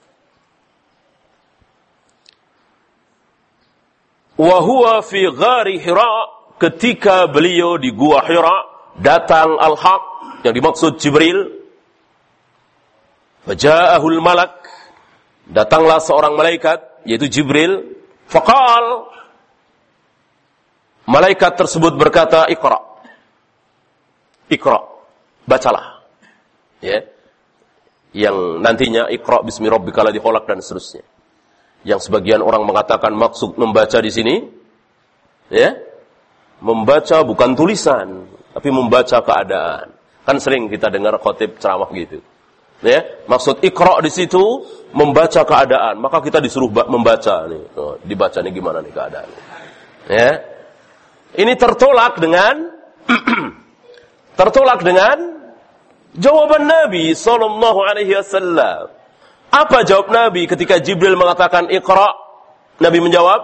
Wa huwa fi ghari Hira, ketika beliau di gua Hira, datang al-haq yang dimaksud Jibril. Faja'ahul malak, datanglah seorang malaikat yaitu Jibril. Faqal, malaikat tersebut berkata, Iqra. Iqra. Bacalah. Ya. Yang nantinya Iqra bismi rabbikal ladzi khalaq dan seterusnya. Yang sebagian orang mengatakan maksud membaca di sini, ya, membaca bukan tulisan, tapi membaca keadaan. Kan sering kita dengar khotib ceramah gitu. Ya, maksud Iqra di situ membaca keadaan, maka kita disuruh membaca nih. Oh, dibaca nih gimana nih keadaannya. Ya. Ini tertolak dengan tertolak dengan jawaban Nabi sallallahu alaihi wasallam. Apa jawab Nabi ketika Jibril mengatakan Iqra? Nabi menjawab,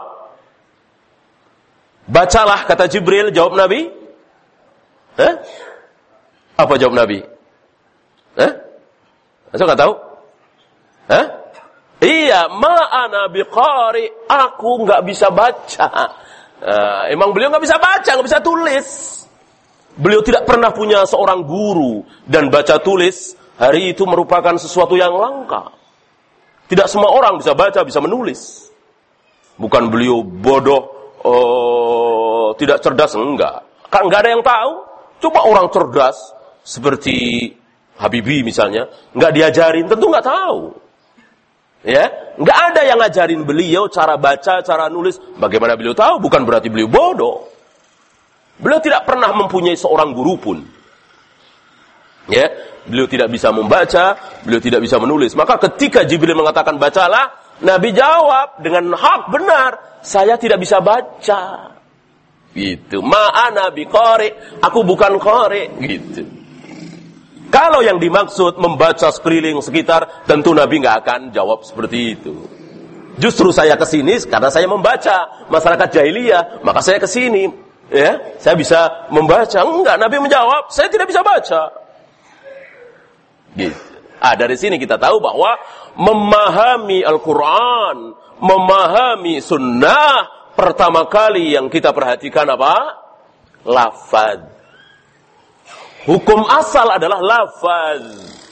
bacalah, kata Jibril. Jawab Nabi, Hah? Apa jawab Nabi? Hah? Saya nggak tahu. Hah? Iya, ma'ana biqari, aku nggak bisa baca. Nah, emang beliau nggak bisa baca, nggak bisa tulis. Beliau tidak pernah punya seorang guru, dan baca tulis hari itu merupakan sesuatu yang langka. Tidak semua orang bisa baca, bisa menulis. Bukan beliau bodoh, oh, tidak cerdas, enggak. Kan enggak ada yang tahu. Coba orang cerdas seperti Habibie misalnya, enggak diajarin, tentu enggak tahu. Ya, enggak ada yang ngajarin beliau cara baca, cara nulis. Bagaimana beliau tahu? Bukan berarti beliau bodoh. Beliau tidak pernah mempunyai seorang guru pun. Ya, beliau tidak bisa membaca, beliau tidak bisa menulis. Maka ketika Jibril mengatakan bacalah, Nabi jawab dengan hak benar, saya tidak bisa baca. Gitu. Ma'ana biqari, aku bukan qari, gitu. Kalau yang dimaksud membaca sekeliling sekitar, tentu Nabi nggak akan jawab seperti itu. Justru saya kesini karena saya membaca masyarakat jahiliyah, maka saya kesini. Ya, saya bisa membaca. Enggak, Nabi menjawab, saya tidak bisa baca. Gitu. Ah, dari sini kita tahu bahwa memahami Al-Quran, memahami sunnah, pertama kali yang kita perhatikan apa? Lafaz. Hukum asal adalah lafaz.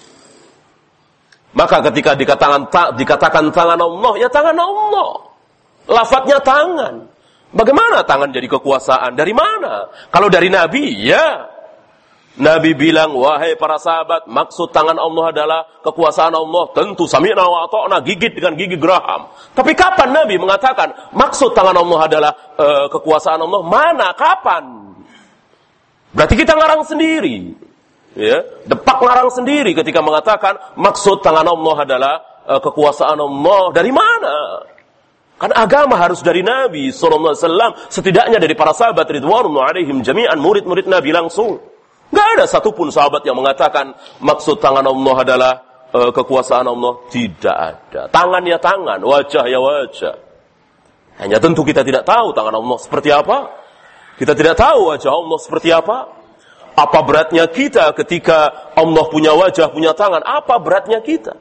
Maka ketika dikatakan, ta, dikatakan tangan Allah, ya tangan Allah. Lafaznya tangan. Bagaimana tangan jadi kekuasaan? Dari mana? Kalau dari Nabi, ya. Nabi bilang, wahai para sahabat, maksud tangan Allah adalah kekuasaan Allah. Tentu sami'na wa ata'na, gigit dengan gigi geraham. Tapi kapan Nabi mengatakan maksud tangan Allah adalah uh, kekuasaan Allah? Mana? Kapan? Berarti kita ngarang sendiri. Ya, depak ngarang sendiri ketika mengatakan maksud tangan Allah adalah uh, kekuasaan Allah. Dari mana? Kan agama harus dari Nabi sallallahu alaihi wasallam, setidaknya dari para sahabat ridwanullah alaihim jami'an, murid-murid Nabi langsung. Enggak ada satupun sahabat yang mengatakan maksud tangan Allah adalah uh, kekuasaan Allah? Tidak ada. Tangan ya tangan, wajah ya wajah. Hanya tentu kita tidak tahu tangan Allah seperti apa. Kita tidak tahu wajah Allah seperti apa. Apa beratnya kita ketika Allah punya wajah, punya tangan? Apa beratnya kita?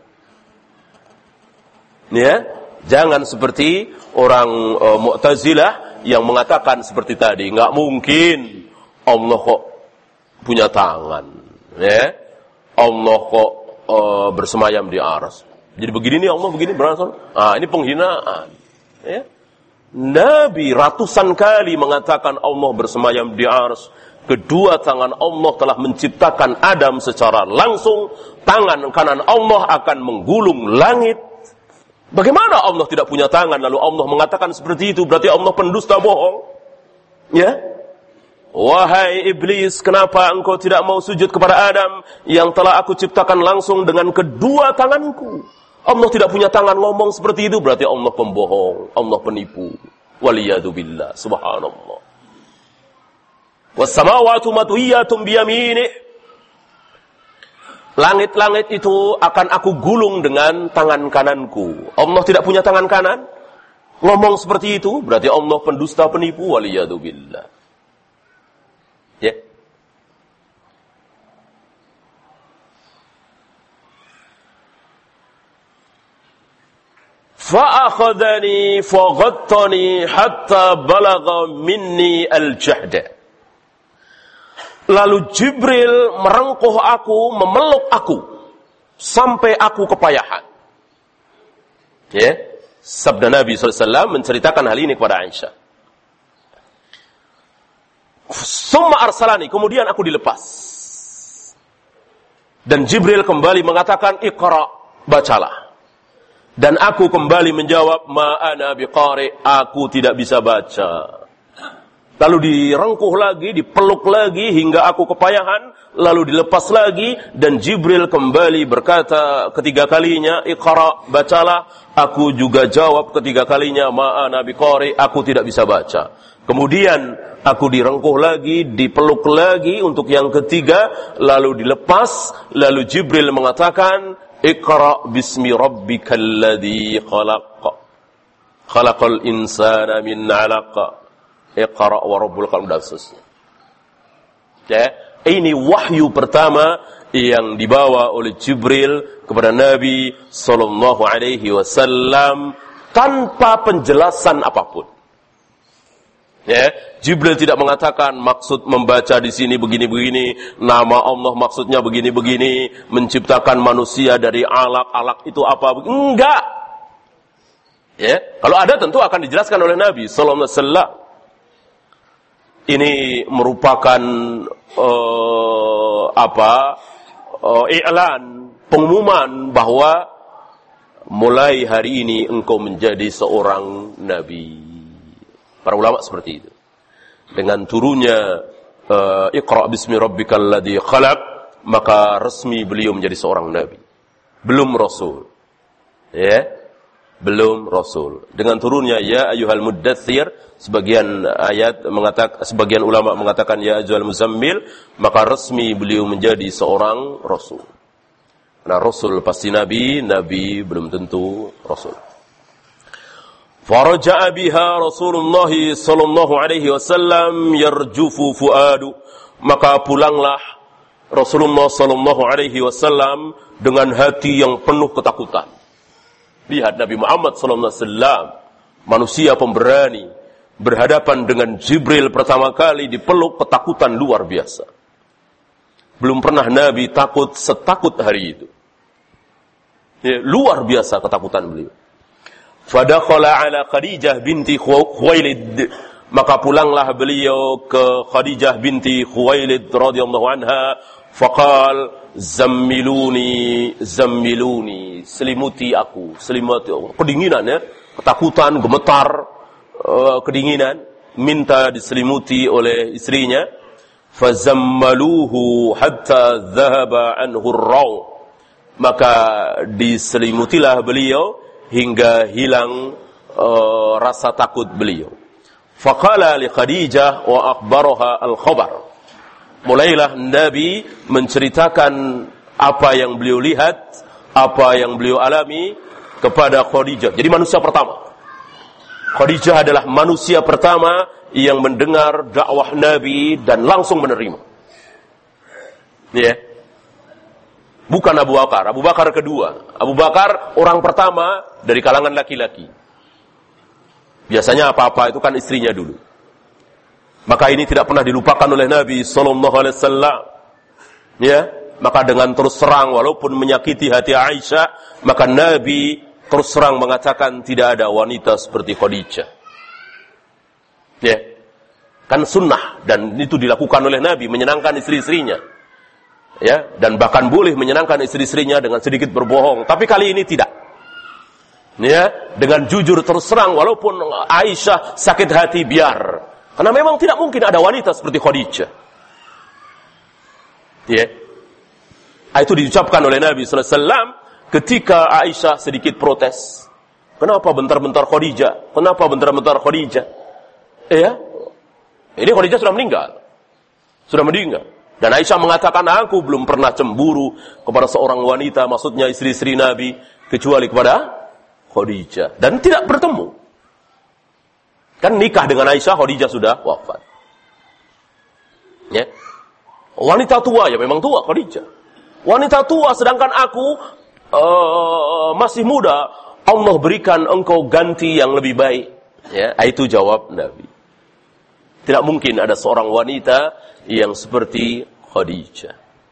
Ya, jangan seperti orang uh, Mu'tazilah yang mengatakan seperti tadi, nggak mungkin Allah kok punya tangan, ya. Allah kok uh, bersemayam di arsy. Jadi begini nih Allah begini berasal. Ah, ini penghinaan, ya. Nabi ratusan kali mengatakan Allah bersemayam di arsy. Kedua tangan Allah telah menciptakan Adam secara langsung. Tangan kanan Allah akan menggulung langit. Bagaimana Allah tidak punya tangan lalu Allah mengatakan seperti itu? Berarti Allah pendusta bohong. Ya? Wahai iblis, kenapa engkau tidak mau sujud kepada Adam yang telah aku ciptakan langsung dengan kedua tanganku? Allah tidak punya tangan, ngomong seperti itu, berarti Allah pembohong, Allah penipu. Waliyadzubillah, subhanallah. Was-samawati matwiyatun biyaminih. Langit-langit itu akan aku gulung dengan tangan kananku. Allah tidak punya tangan kanan, ngomong seperti itu, berarti Allah pendusta penipu. Waliyadzubillah. Ya. Fa'akhadhani faghattani hatta balagha minni al-jahda. Lalu Jibril merengkuh aku, memeluk aku sampai aku kepayahan. Ya. Sabda Nabi sallallahu alaihi wasallam menceritakan hal ini kepada Aisyah. Summa arsalani, kemudian aku dilepas. Dan Jibril kembali mengatakan, Iqra, bacalah. Dan aku kembali menjawab, ma ana biqari, aku tidak bisa baca. Lalu direngkuh lagi, dipeluk lagi hingga aku kepayahan, lalu dilepas lagi, dan Jibril kembali berkata ketiga kalinya, Iqra, bacalah. Aku juga jawab ketiga kalinya, ma ana biqari, aku tidak bisa baca. Kemudian aku direngkuh lagi, dipeluk lagi untuk yang ketiga, lalu dilepas, lalu Jibril mengatakan, Iqra bismi rabbikal ladzi khalaq. Khalaqal insana min 'alaq. Iqra wa rabbul qalam, dan seterusnya. Ya, ini wahyu pertama yang dibawa oleh Jibril kepada Nabi sallallahu alaihi wasallam tanpa penjelasan apapun. Ya, Jibril tidak mengatakan maksud membaca di sini begini-begini, nama Allah maksudnya begini-begini, menciptakan manusia dari alaq, alaq itu apa? Enggak. Ya, kalau ada tentu akan dijelaskan oleh Nabi sallallahu alaihi wasallam. Ini merupakan uh, apa? Uh, i'lan, pengumuman bahwa mulai hari ini engkau menjadi seorang nabi. Para ulama seperti itu. Dengan turunnya uh, Iqra bismi rabbikal ladzi khalaq, maka resmi beliau menjadi seorang nabi. Belum rasul. Ya, belum rasul. Dengan turunnya ya ayyuhal muddatsir, sebagian ayat mengatakan, sebagian ulama mengatakan ya ayyuhal muzammil, maka resmi beliau menjadi seorang rasul. Nah, rasul pasti nabi, nabi belum tentu rasul. Faraja'a biha Rasulullah sallallahu alaihi wasallam yarjufu fuadu, maka pulanglah Rasulullah sallallahu alaihi wasallam dengan hati yang penuh ketakutan. Lihat Nabi Muhammad sallallahu alaihi wasallam, manusia pemberani, berhadapan dengan Jibril pertama kali, dipeluk, ketakutan luar biasa. Belum pernah Nabi takut setakut hari itu. Ya, luar biasa ketakutan beliau. Fadakhala ala Khadijah binti Khuwailid, maka pulanglah beliau ke Khadijah binti Khuwailid radhiyallahu anha. Faqal zammiluni zammiluni, selimuti aku, selimuti aku. Kedinginan ya, ketakutan, gemetar, uh, kedinginan, minta diselimuti oleh istrinya. Fazammaluhu hatta dhahaba anhu ar-raw, maka diselimutilah beliau hingga hilang uh, rasa takut beliau. Faqala li Khadijah wa akhbaraha al-khabar, mulailah Nabi menceritakan apa yang beliau lihat, apa yang beliau alami kepada Khadijah. Jadi manusia pertama. Khadijah adalah manusia pertama yang mendengar dakwah Nabi dan langsung menerima. Ya. Yeah. Bukan Abu Bakar. Abu Bakar kedua. Abu Bakar orang pertama dari kalangan laki-laki. Biasanya apa-apa itu kan istrinya dulu. Maka ini tidak pernah dilupakan oleh Nabi sallallahu alaihi wasallam. Ya, maka dengan terus terang walaupun menyakiti hati Aisyah, maka Nabi terus terang mengatakan tidak ada wanita seperti Khadijah. Ya. Kan sunnah dan itu dilakukan oleh Nabi menyenangkan istri-istrinya. Ya, dan bahkan boleh menyenangkan istri-istrinya dengan sedikit berbohong, tapi kali ini tidak. Ya, dengan jujur terus terang walaupun Aisyah sakit hati biar. Karena memang tidak mungkin ada wanita seperti Khadijah. Ya. Itu diucapkan oleh Nabi sallallahu alaihi wasallam ketika Aisyah sedikit protes. Kenapa bentar-bentar Khadijah? Kenapa bentar-bentar Khadijah? Ya. Ini Khadijah sudah meninggal. Sudah meninggal. Dan Aisyah mengatakan, aku belum pernah cemburu kepada seorang wanita, maksudnya istri-istri Nabi, kecuali kepada Khadijah. Dan tidak bertemu. Kan nikah dengan Aisyah, Khadijah sudah wafat. Ya. Wanita tua, ya memang tua Khadijah. Wanita tua, sedangkan aku uh, masih muda, Allah berikan engkau ganti yang lebih baik. Ya, itu jawab Nabi. Tidak mungkin ada seorang wanita yang seperti Khadijah.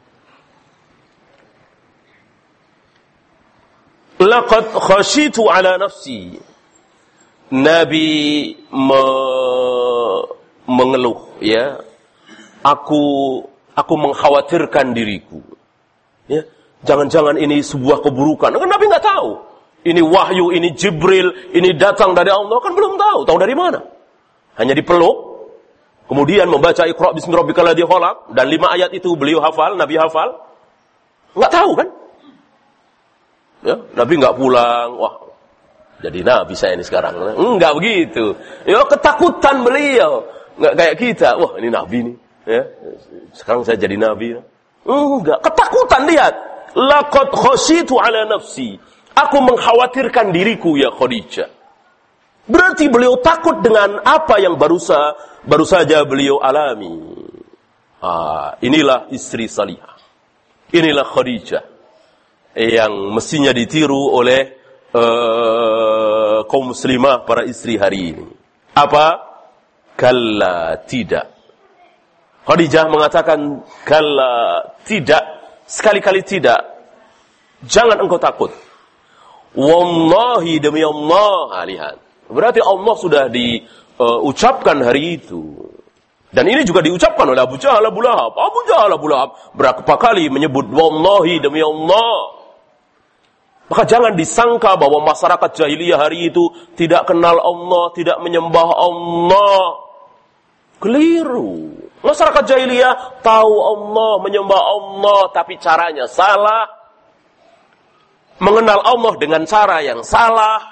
Laqad khashitu ala nafsi. Nabi me, mengeluh, ya. Aku aku mengkhawatirkan diriku. Ya, jangan-jangan ini sebuah keburukan. Kan Nabi enggak tahu. Ini wahyu, ini Jibril, ini datang dari Allah, kan belum tahu. Tahu dari mana? Hanya dipeluk. Kemudian membaca Iqra bismi rabbikal ladzi khalaq dan lima ayat itu beliau hafal, Nabi hafal. Enggak tahu kan? Ya, Nabi enggak pulang, wah. Jadi nabi saya ini sekarang. Enggak begitu. Ya, ketakutan beliau. Enggak kayak kita. Wah, ini nabi nih, ya. Sekarang saya jadi nabi. Enggak, ketakutan, lihat. Laqad khashitu ala nafsi. Aku mengkhawatirkan diriku ya Khadijah. Berarti beliau takut dengan apa yang baru sa, baru saja beliau alami. Ah, inilah istri salihah. Inilah Khadijah yang mestinya ditiru oleh uh, kaum muslimah, para istri hari ini. Apa? Kalla tidak. Khadijah mengatakan kalla tidak, sekali-kali tidak. Jangan engkau takut. Wallahi demi Allah, lihat. Berarti Allah sudah diucapkan uh, hari itu. Dan ini juga diucapkan oleh Abu Jahal, Abu Lahab. Abu Jahal, Abu Lahab berapa kali menyebut wallahi demi Allah. Maka jangan disangka bahwa masyarakat jahiliyah hari itu tidak kenal Allah, tidak menyembah Allah. Keliru. Masyarakat jahiliyah tahu Allah, menyembah Allah, tapi caranya salah. Mengenal Allah dengan cara yang salah.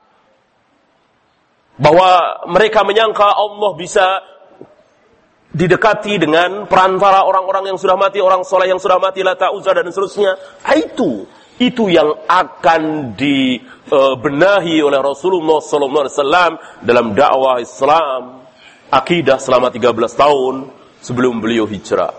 Bahwa mereka menyangka Allah bisa didekati dengan perantara orang-orang yang sudah mati, orang soleh yang sudah mati, Lata, Uzza dan seterusnya. Itu, itu yang akan dibenahi oleh Rasulullah sallallahu alaihi wasallam dalam dakwah Islam, akidah selama tiga belas tahun sebelum beliau hijrah.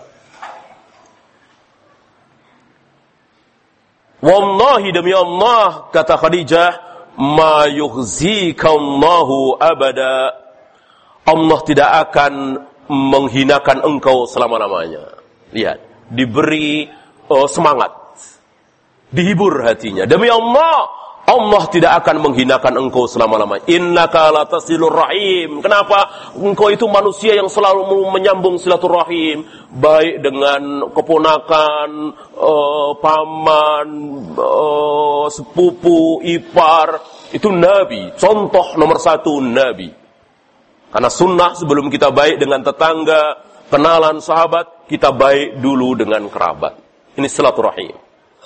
Wallahi demi Allah, kata Khadijah, ma yukhzikallahu abada. Allah tidak akan menghinakan engkau selama-lamanya. Lihat, diberi uh, semangat, dihibur hatinya. Demi Allah, Allah tidak akan menghinakan engkau selama-lamanya. Innaka latasilur rahim. Kenapa? Engkau itu manusia yang selalu menyambung silaturahim, baik dengan keponakan, uh, paman, uh, sepupu, ipar. Itu Nabi, contoh nomor satu Nabi. Karena sunnah sebelum kita baik dengan tetangga, kenalan, sahabat, kita baik dulu dengan kerabat. Ini silaturahim.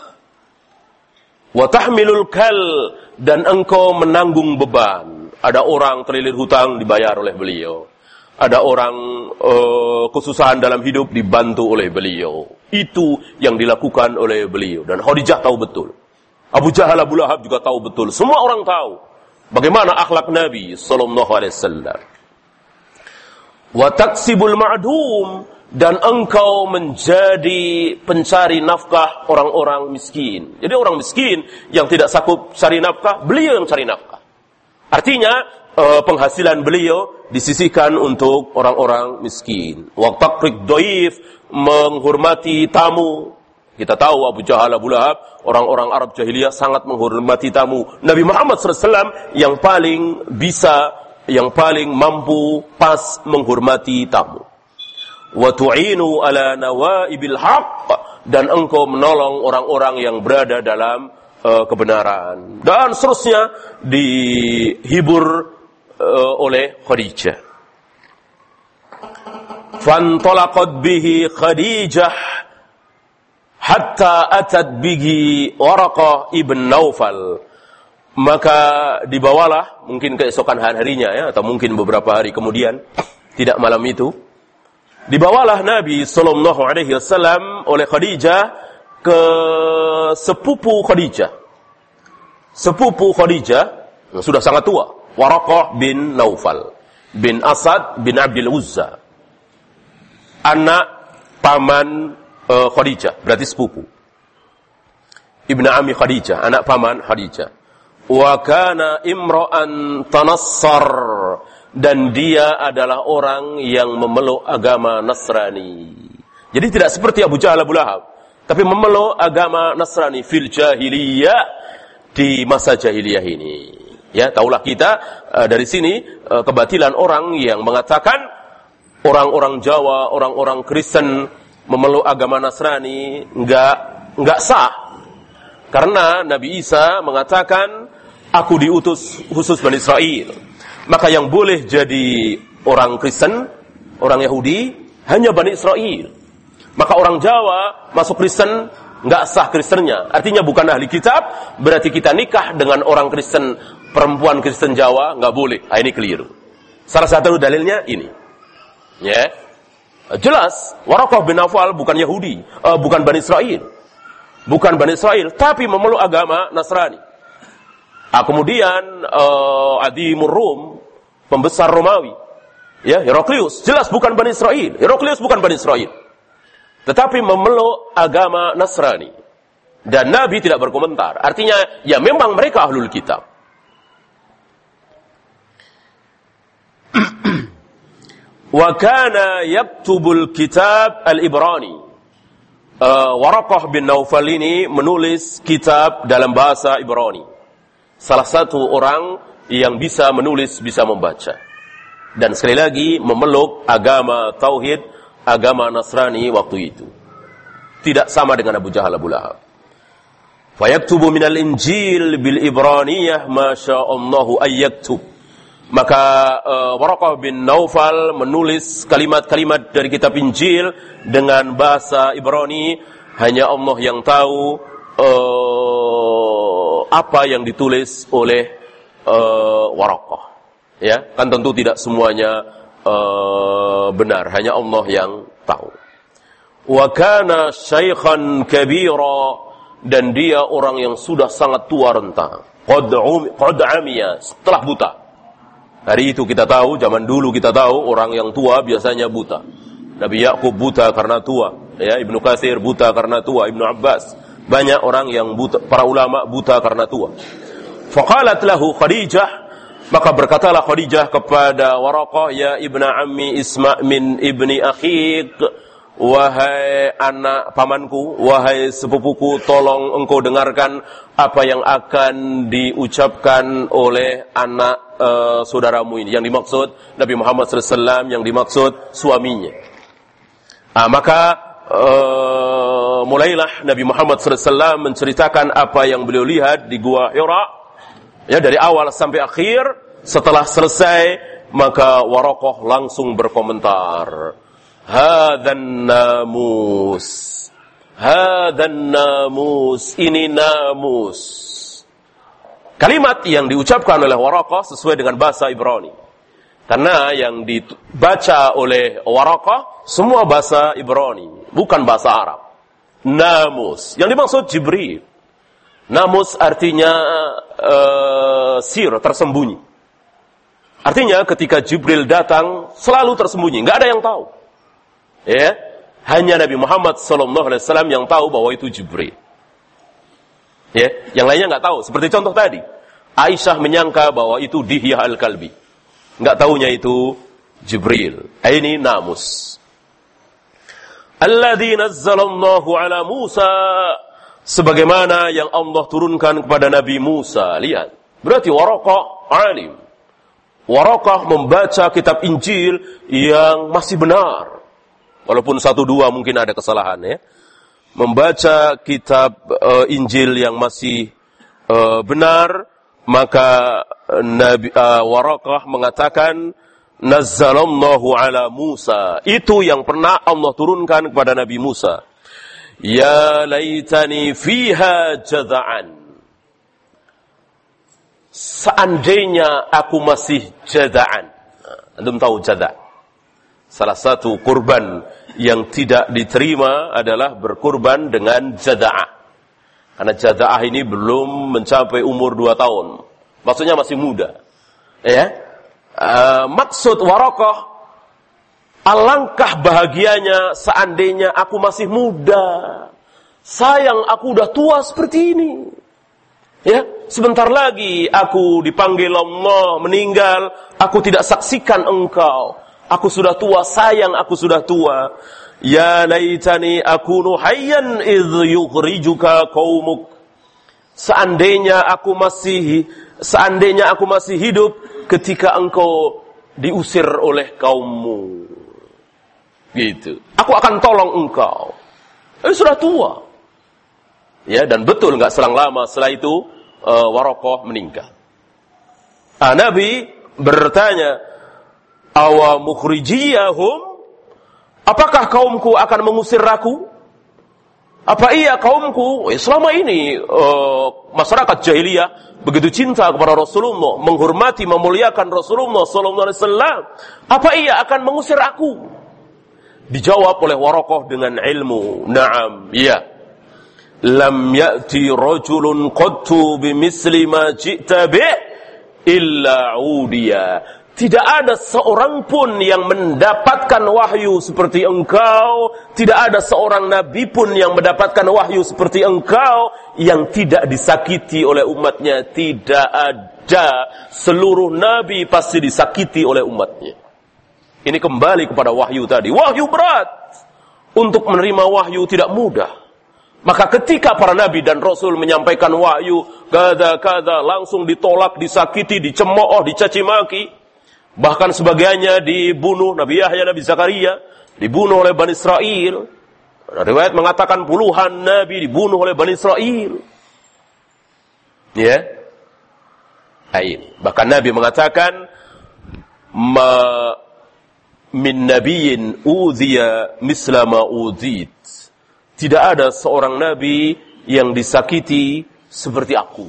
Wa tahmilul kal, dan engkau menanggung beban. Ada orang terlilit hutang dibayar oleh beliau. Ada orang uh, kesusahan dalam hidup dibantu oleh beliau. Itu yang dilakukan oleh beliau. Dan Khadijah tahu betul. Abu Jahal, Abu Lahab juga tahu betul. Semua orang tahu bagaimana akhlak Nabi sallallahu alaihi wasallam. Wa taksibul ma'dum, dan engkau menjadi pencari nafkah orang-orang miskin. Jadi orang miskin yang tidak sanggup cari nafkah, beliau yang cari nafkah. Artinya eh, penghasilan beliau disisihkan untuk orang-orang miskin. Wa taqrid dhaif, menghormati tamu. Kita tahu Abu Jahal, Abu Lahab, orang-orang Arab jahiliyah sangat menghormati tamu. Nabi Muhammad sallallahu alaihi wasallam yang paling bisa, yang paling mampu pas menghormati tamu. Wa tu'inu ala nawaibil haqq, dan engkau menolong orang-orang yang berada dalam uh, kebenaran. Dan seterusnya dihibur uh, oleh Khadijah. Fantalaqat bihi Khadijah hatta atat bihi Waraqah ibn Naufal. Maka dibawalah, mungkin keesokan harinya ya, atau mungkin beberapa hari kemudian, tidak malam itu, dibawalah Nabi sallallahu alaihi wasallam oleh Khadijah ke sepupu Khadijah. Sepupu Khadijah yang sudah sangat tua, Waraqah bin Naufal bin Asad bin Abdul Uzza, anak paman uh, Khadijah, berarti sepupu. Ibnu Ammi Khadijah, anak paman Khadijah. Wa kana imra'an tanassar, dan dia adalah orang yang memeluk agama Nasrani. Jadi tidak seperti Abu Jahal, Abu Lahab, tapi memeluk agama Nasrani fil jahiliyah, di masa jahiliyah ini. Ya, tahulah kita uh, dari sini uh, kebatilan orang yang mengatakan orang-orang Jawa, orang-orang Kristen memeluk agama Nasrani enggak enggak sah. Karena Nabi Isa mengatakan, aku diutus khusus Bani Israel. Maka yang boleh jadi orang Kristen, orang Yahudi, hanya Bani Israel. Maka orang Jawa masuk Kristen, nggak sah Kristennya. Artinya bukan ahli kitab, berarti kita nikah dengan orang Kristen, perempuan Kristen Jawa, nggak boleh. Nah, ini keliru. Salah satu dalilnya ini. Ya, jelas, Waraqah bin Naufal bukan Yahudi, uh, bukan Bani Israel. Bukan Bani Israel, tapi memeluk agama Nasrani. Ah, kemudian uh, Adimur Rum, pembesar Romawi, ya, Heraklius, jelas bukan Bani Israel. Heraklius bukan Bani Israel, tetapi memeluk agama Nasrani. Dan Nabi tidak berkomentar. Artinya, ya memang mereka ahlul kitab. Wa kana yaktubul kitab al-Ibrani. Uh, Waraqah bin Naufal ini menulis kitab dalam bahasa Ibrani. Salah satu orang yang bisa menulis, bisa membaca. Dan sekali lagi memeluk agama Tauhid, agama Nasrani waktu itu. Tidak sama dengan Abu Jahal, Abu Lahab. Fayaktubu minal Injil bil Ibraniyah ma sya'allahu ayyaktub. Maka uh, Waraqah bin Naufal menulis kalimat-kalimat dari kitab Injil dengan bahasa Ibrani. Hanya Allah yang tahu uh, apa yang ditulis oleh uh, Waraqah. Ya, kan tentu tidak semuanya uh, benar, hanya Allah yang tahu. Wa kana syaikhan kabira, dan dia orang yang sudah sangat tua renta. Qad qad amiya, setelah buta. Hari itu kita tahu, zaman dulu kita tahu orang yang tua biasanya buta. Nabi Yakub buta karena tua, ya, Ibnu Katsir buta karena tua, Ibnu Abbas, banyak orang yang buta, para ulama buta karena tua. Faqalat lahu Khadijah, maka berkatalah Khadijah kepada Waraqah, ya ibna ammi isma' min ibni akhik, wahai anak pamanku, wahai sepupuku, tolong engkau dengarkan apa yang akan diucapkan oleh anak uh, saudaramu ini. Yang dimaksud Nabi Muhammad sallallahu alaihi wasallam, yang dimaksud suaminya. Ah, maka uh, mulailah Nabi Muhammad sallallahu alaihi wasallam menceritakan apa yang beliau lihat di Gua Hira, ya, dari awal sampai akhir. Setelah selesai, maka Waraqah langsung berkomentar, Hadan namus, hadan namus, ini namus. Kalimat yang diucapkan oleh Waraqah sesuai dengan bahasa Ibrani. Karena yang dibaca oleh Waraqah semua bahasa Ibrani, bukan bahasa Arab. Namus, yang dimaksud Jibril. Namus artinya uh, sir, tersembunyi. Artinya ketika Jibril datang selalu tersembunyi, nggak ada yang tahu. Ya, hanya Nabi Muhammad sallallahu alaihi wasallam yang tahu bahwa itu Jibril. Ya, yang lainnya nggak tahu. Seperti contoh tadi, Aisyah menyangka bahwa itu Dihyah al-Kalbi, nggak tahunya itu Jibril. Ini namus. Alladzi nazzalallahu ala Musa, sebagaimana yang Allah turunkan kepada Nabi Musa. Lihat, berarti Waraqah alim. Waraqah membaca kitab Injil yang masih benar. Walaupun satu dua mungkin ada kesalahan ya. Membaca kitab uh, Injil yang masih uh, benar, maka Nabi uh, Waraqah mengatakan nazzalallahu ala Musa. Itu yang pernah Allah turunkan kepada Nabi Musa. Ya laitani fiha jaza'an. Seandainya aku masih jaza'an. Antum tahu jaza'? Salah satu kurban yang tidak diterima adalah berkurban dengan jaza'ah. Karena jaza'ah ini belum mencapai umur dua tahun. Maksudnya masih muda. Ya. Uh, maksud Waraqah, alangkah bahagianya seandainya aku masih muda. Sayang aku udah tua seperti ini. Ya, sebentar lagi aku dipanggil Allah meninggal, aku tidak saksikan engkau. Aku sudah tua, sayang aku sudah tua. Ya laitani akunu hayyan idh yukhrijuka qaumuk. Seandainya aku masih seandainya aku masih hidup ketika engkau diusir oleh kaummu. Gitu. Aku akan tolong engkau. Eh sudah tua. Ya, dan betul enggak selang lama setelah itu uh, Waraqah meninggal. Ah, Nabi bertanya, awa mukhrijiyahum, apakah kaumku akan mengusir aku? Apa iya kaumku eh, selama ini uh, masyarakat jahiliyah begitu cinta kepada Rasulullah, menghormati, memuliakan Rasulullah sallallahu alaihi wasallam, apa iya akan mengusir aku? Dijawab oleh Waraqah dengan ilmu, na'am, iya. Lam ya'ti rajulun qattu bimisli ma ji'ta bi' illa udiya. Tidak ada seorang pun yang mendapatkan wahyu seperti engkau. Tidak ada seorang nabi pun yang mendapatkan wahyu seperti engkau yang tidak disakiti oleh umatnya. Tidak ada. Seluruh nabi pasti disakiti oleh umatnya. Ini kembali kepada wahyu tadi. Wahyu berat. Untuk menerima wahyu tidak mudah. Maka ketika para nabi dan rasul menyampaikan wahyu, kada-kada langsung ditolak, disakiti, dicemooh, dicaci maki. Bahkan sebagiannya dibunuh, Nabi Yahya, Nabi Zakaria, dibunuh oleh Bani Israel. Riwayat mengatakan puluhan nabi dibunuh oleh Bani Israel. Ya. Ain. Bahkan Nabi mengatakan, ma min nabiyyin udhiya misla ma udhit. Tidak ada seorang nabi yang disakiti seperti aku.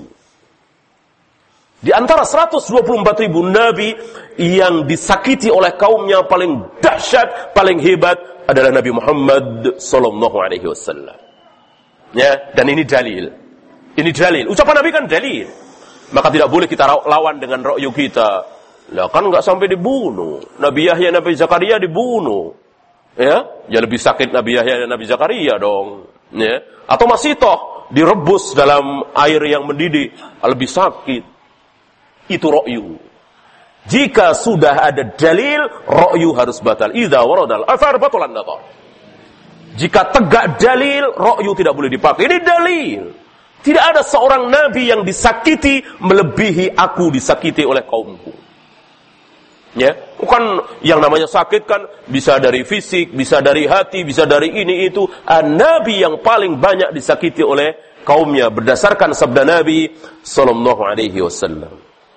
Di antara seratus dua puluh empat ribu nabi yang disakiti oleh kaumnya paling dahsyat, paling hebat adalah Nabi Muhammad sallallahu alaihi wasallam. Ya, dan ini dalil. Ini dalil. Ucapan Nabi kan dalil. Maka tidak boleh kita lawan dengan ra'yu kita. Lah kan enggak sampai dibunuh. Nabi Yahya, Nabi Zakaria dibunuh. Ya, ya lebih sakit Nabi Yahya dan Nabi Zakaria dong. Ya, atau masih toh direbus dalam air yang mendidih, lebih sakit. Itu ra'yu. Jika sudah ada dalil, ra'yu harus batal. Idza waradal athar batalan nadhar. Jika tegak dalil, ra'yu tidak boleh dipakai. Ini dalil. Tidak ada seorang nabi yang disakiti melebihi aku disakiti oleh kaumku. Ya, bukan yang namanya sakit kan bisa dari fisik, bisa dari hati, bisa dari ini itu. Nabi yang paling banyak disakiti oleh kaumnya berdasarkan sabda Nabi sallallahu alaihi wasallam.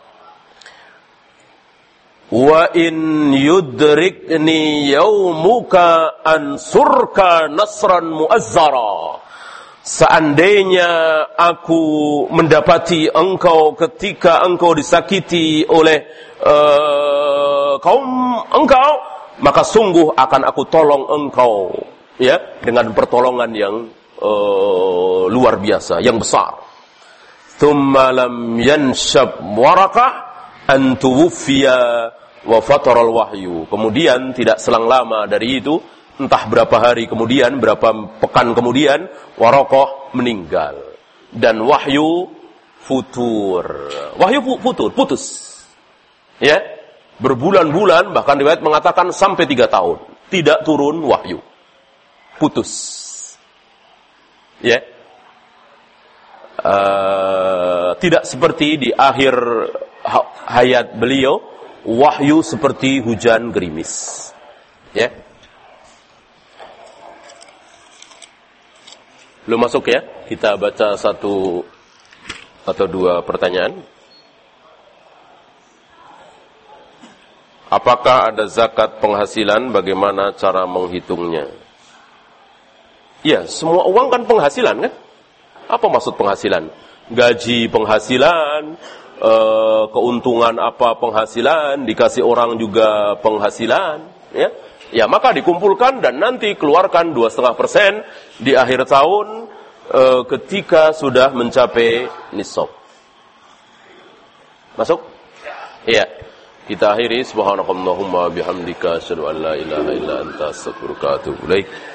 Wa in yudrikni yaumuka ansurka nasran muazzara. Seandainya aku mendapati engkau ketika engkau disakiti oleh uh, kaum engkau, maka sungguh akan aku tolong engkau, ya, dengan pertolongan yang uh, luar biasa, yang besar. thumma lam yanshab waraqah an tuwfiya wa fatara al-wahyu. Kemudian tidak selang lama dari itu, entah berapa hari kemudian, berapa pekan kemudian, Waraqah meninggal dan wahyu futur. Wahyu futur, putus. Ya, berbulan-bulan, bahkan riwayat mengatakan sampai tiga tahun tidak turun wahyu, putus. Ya, uh, tidak seperti di akhir hayat beliau, wahyu seperti hujan gerimis. Ya, belum masuk ya. Kita baca satu atau dua pertanyaan. Apakah ada zakat penghasilan? Bagaimana cara menghitungnya? Ya, semua uang kan penghasilan kan? Apa maksud penghasilan? Gaji penghasilan, e, keuntungan apa penghasilan, dikasih orang juga penghasilan, ya. Ya, maka dikumpulkan dan nanti keluarkan dua koma lima persen di akhir tahun e, ketika sudah mencapai nisab. Masuk? Iya. Kita akhiri. Subhanakallahumma bihamdika asyhadu an la ilaha illa anta astaghfiruka wa atubu ilaik.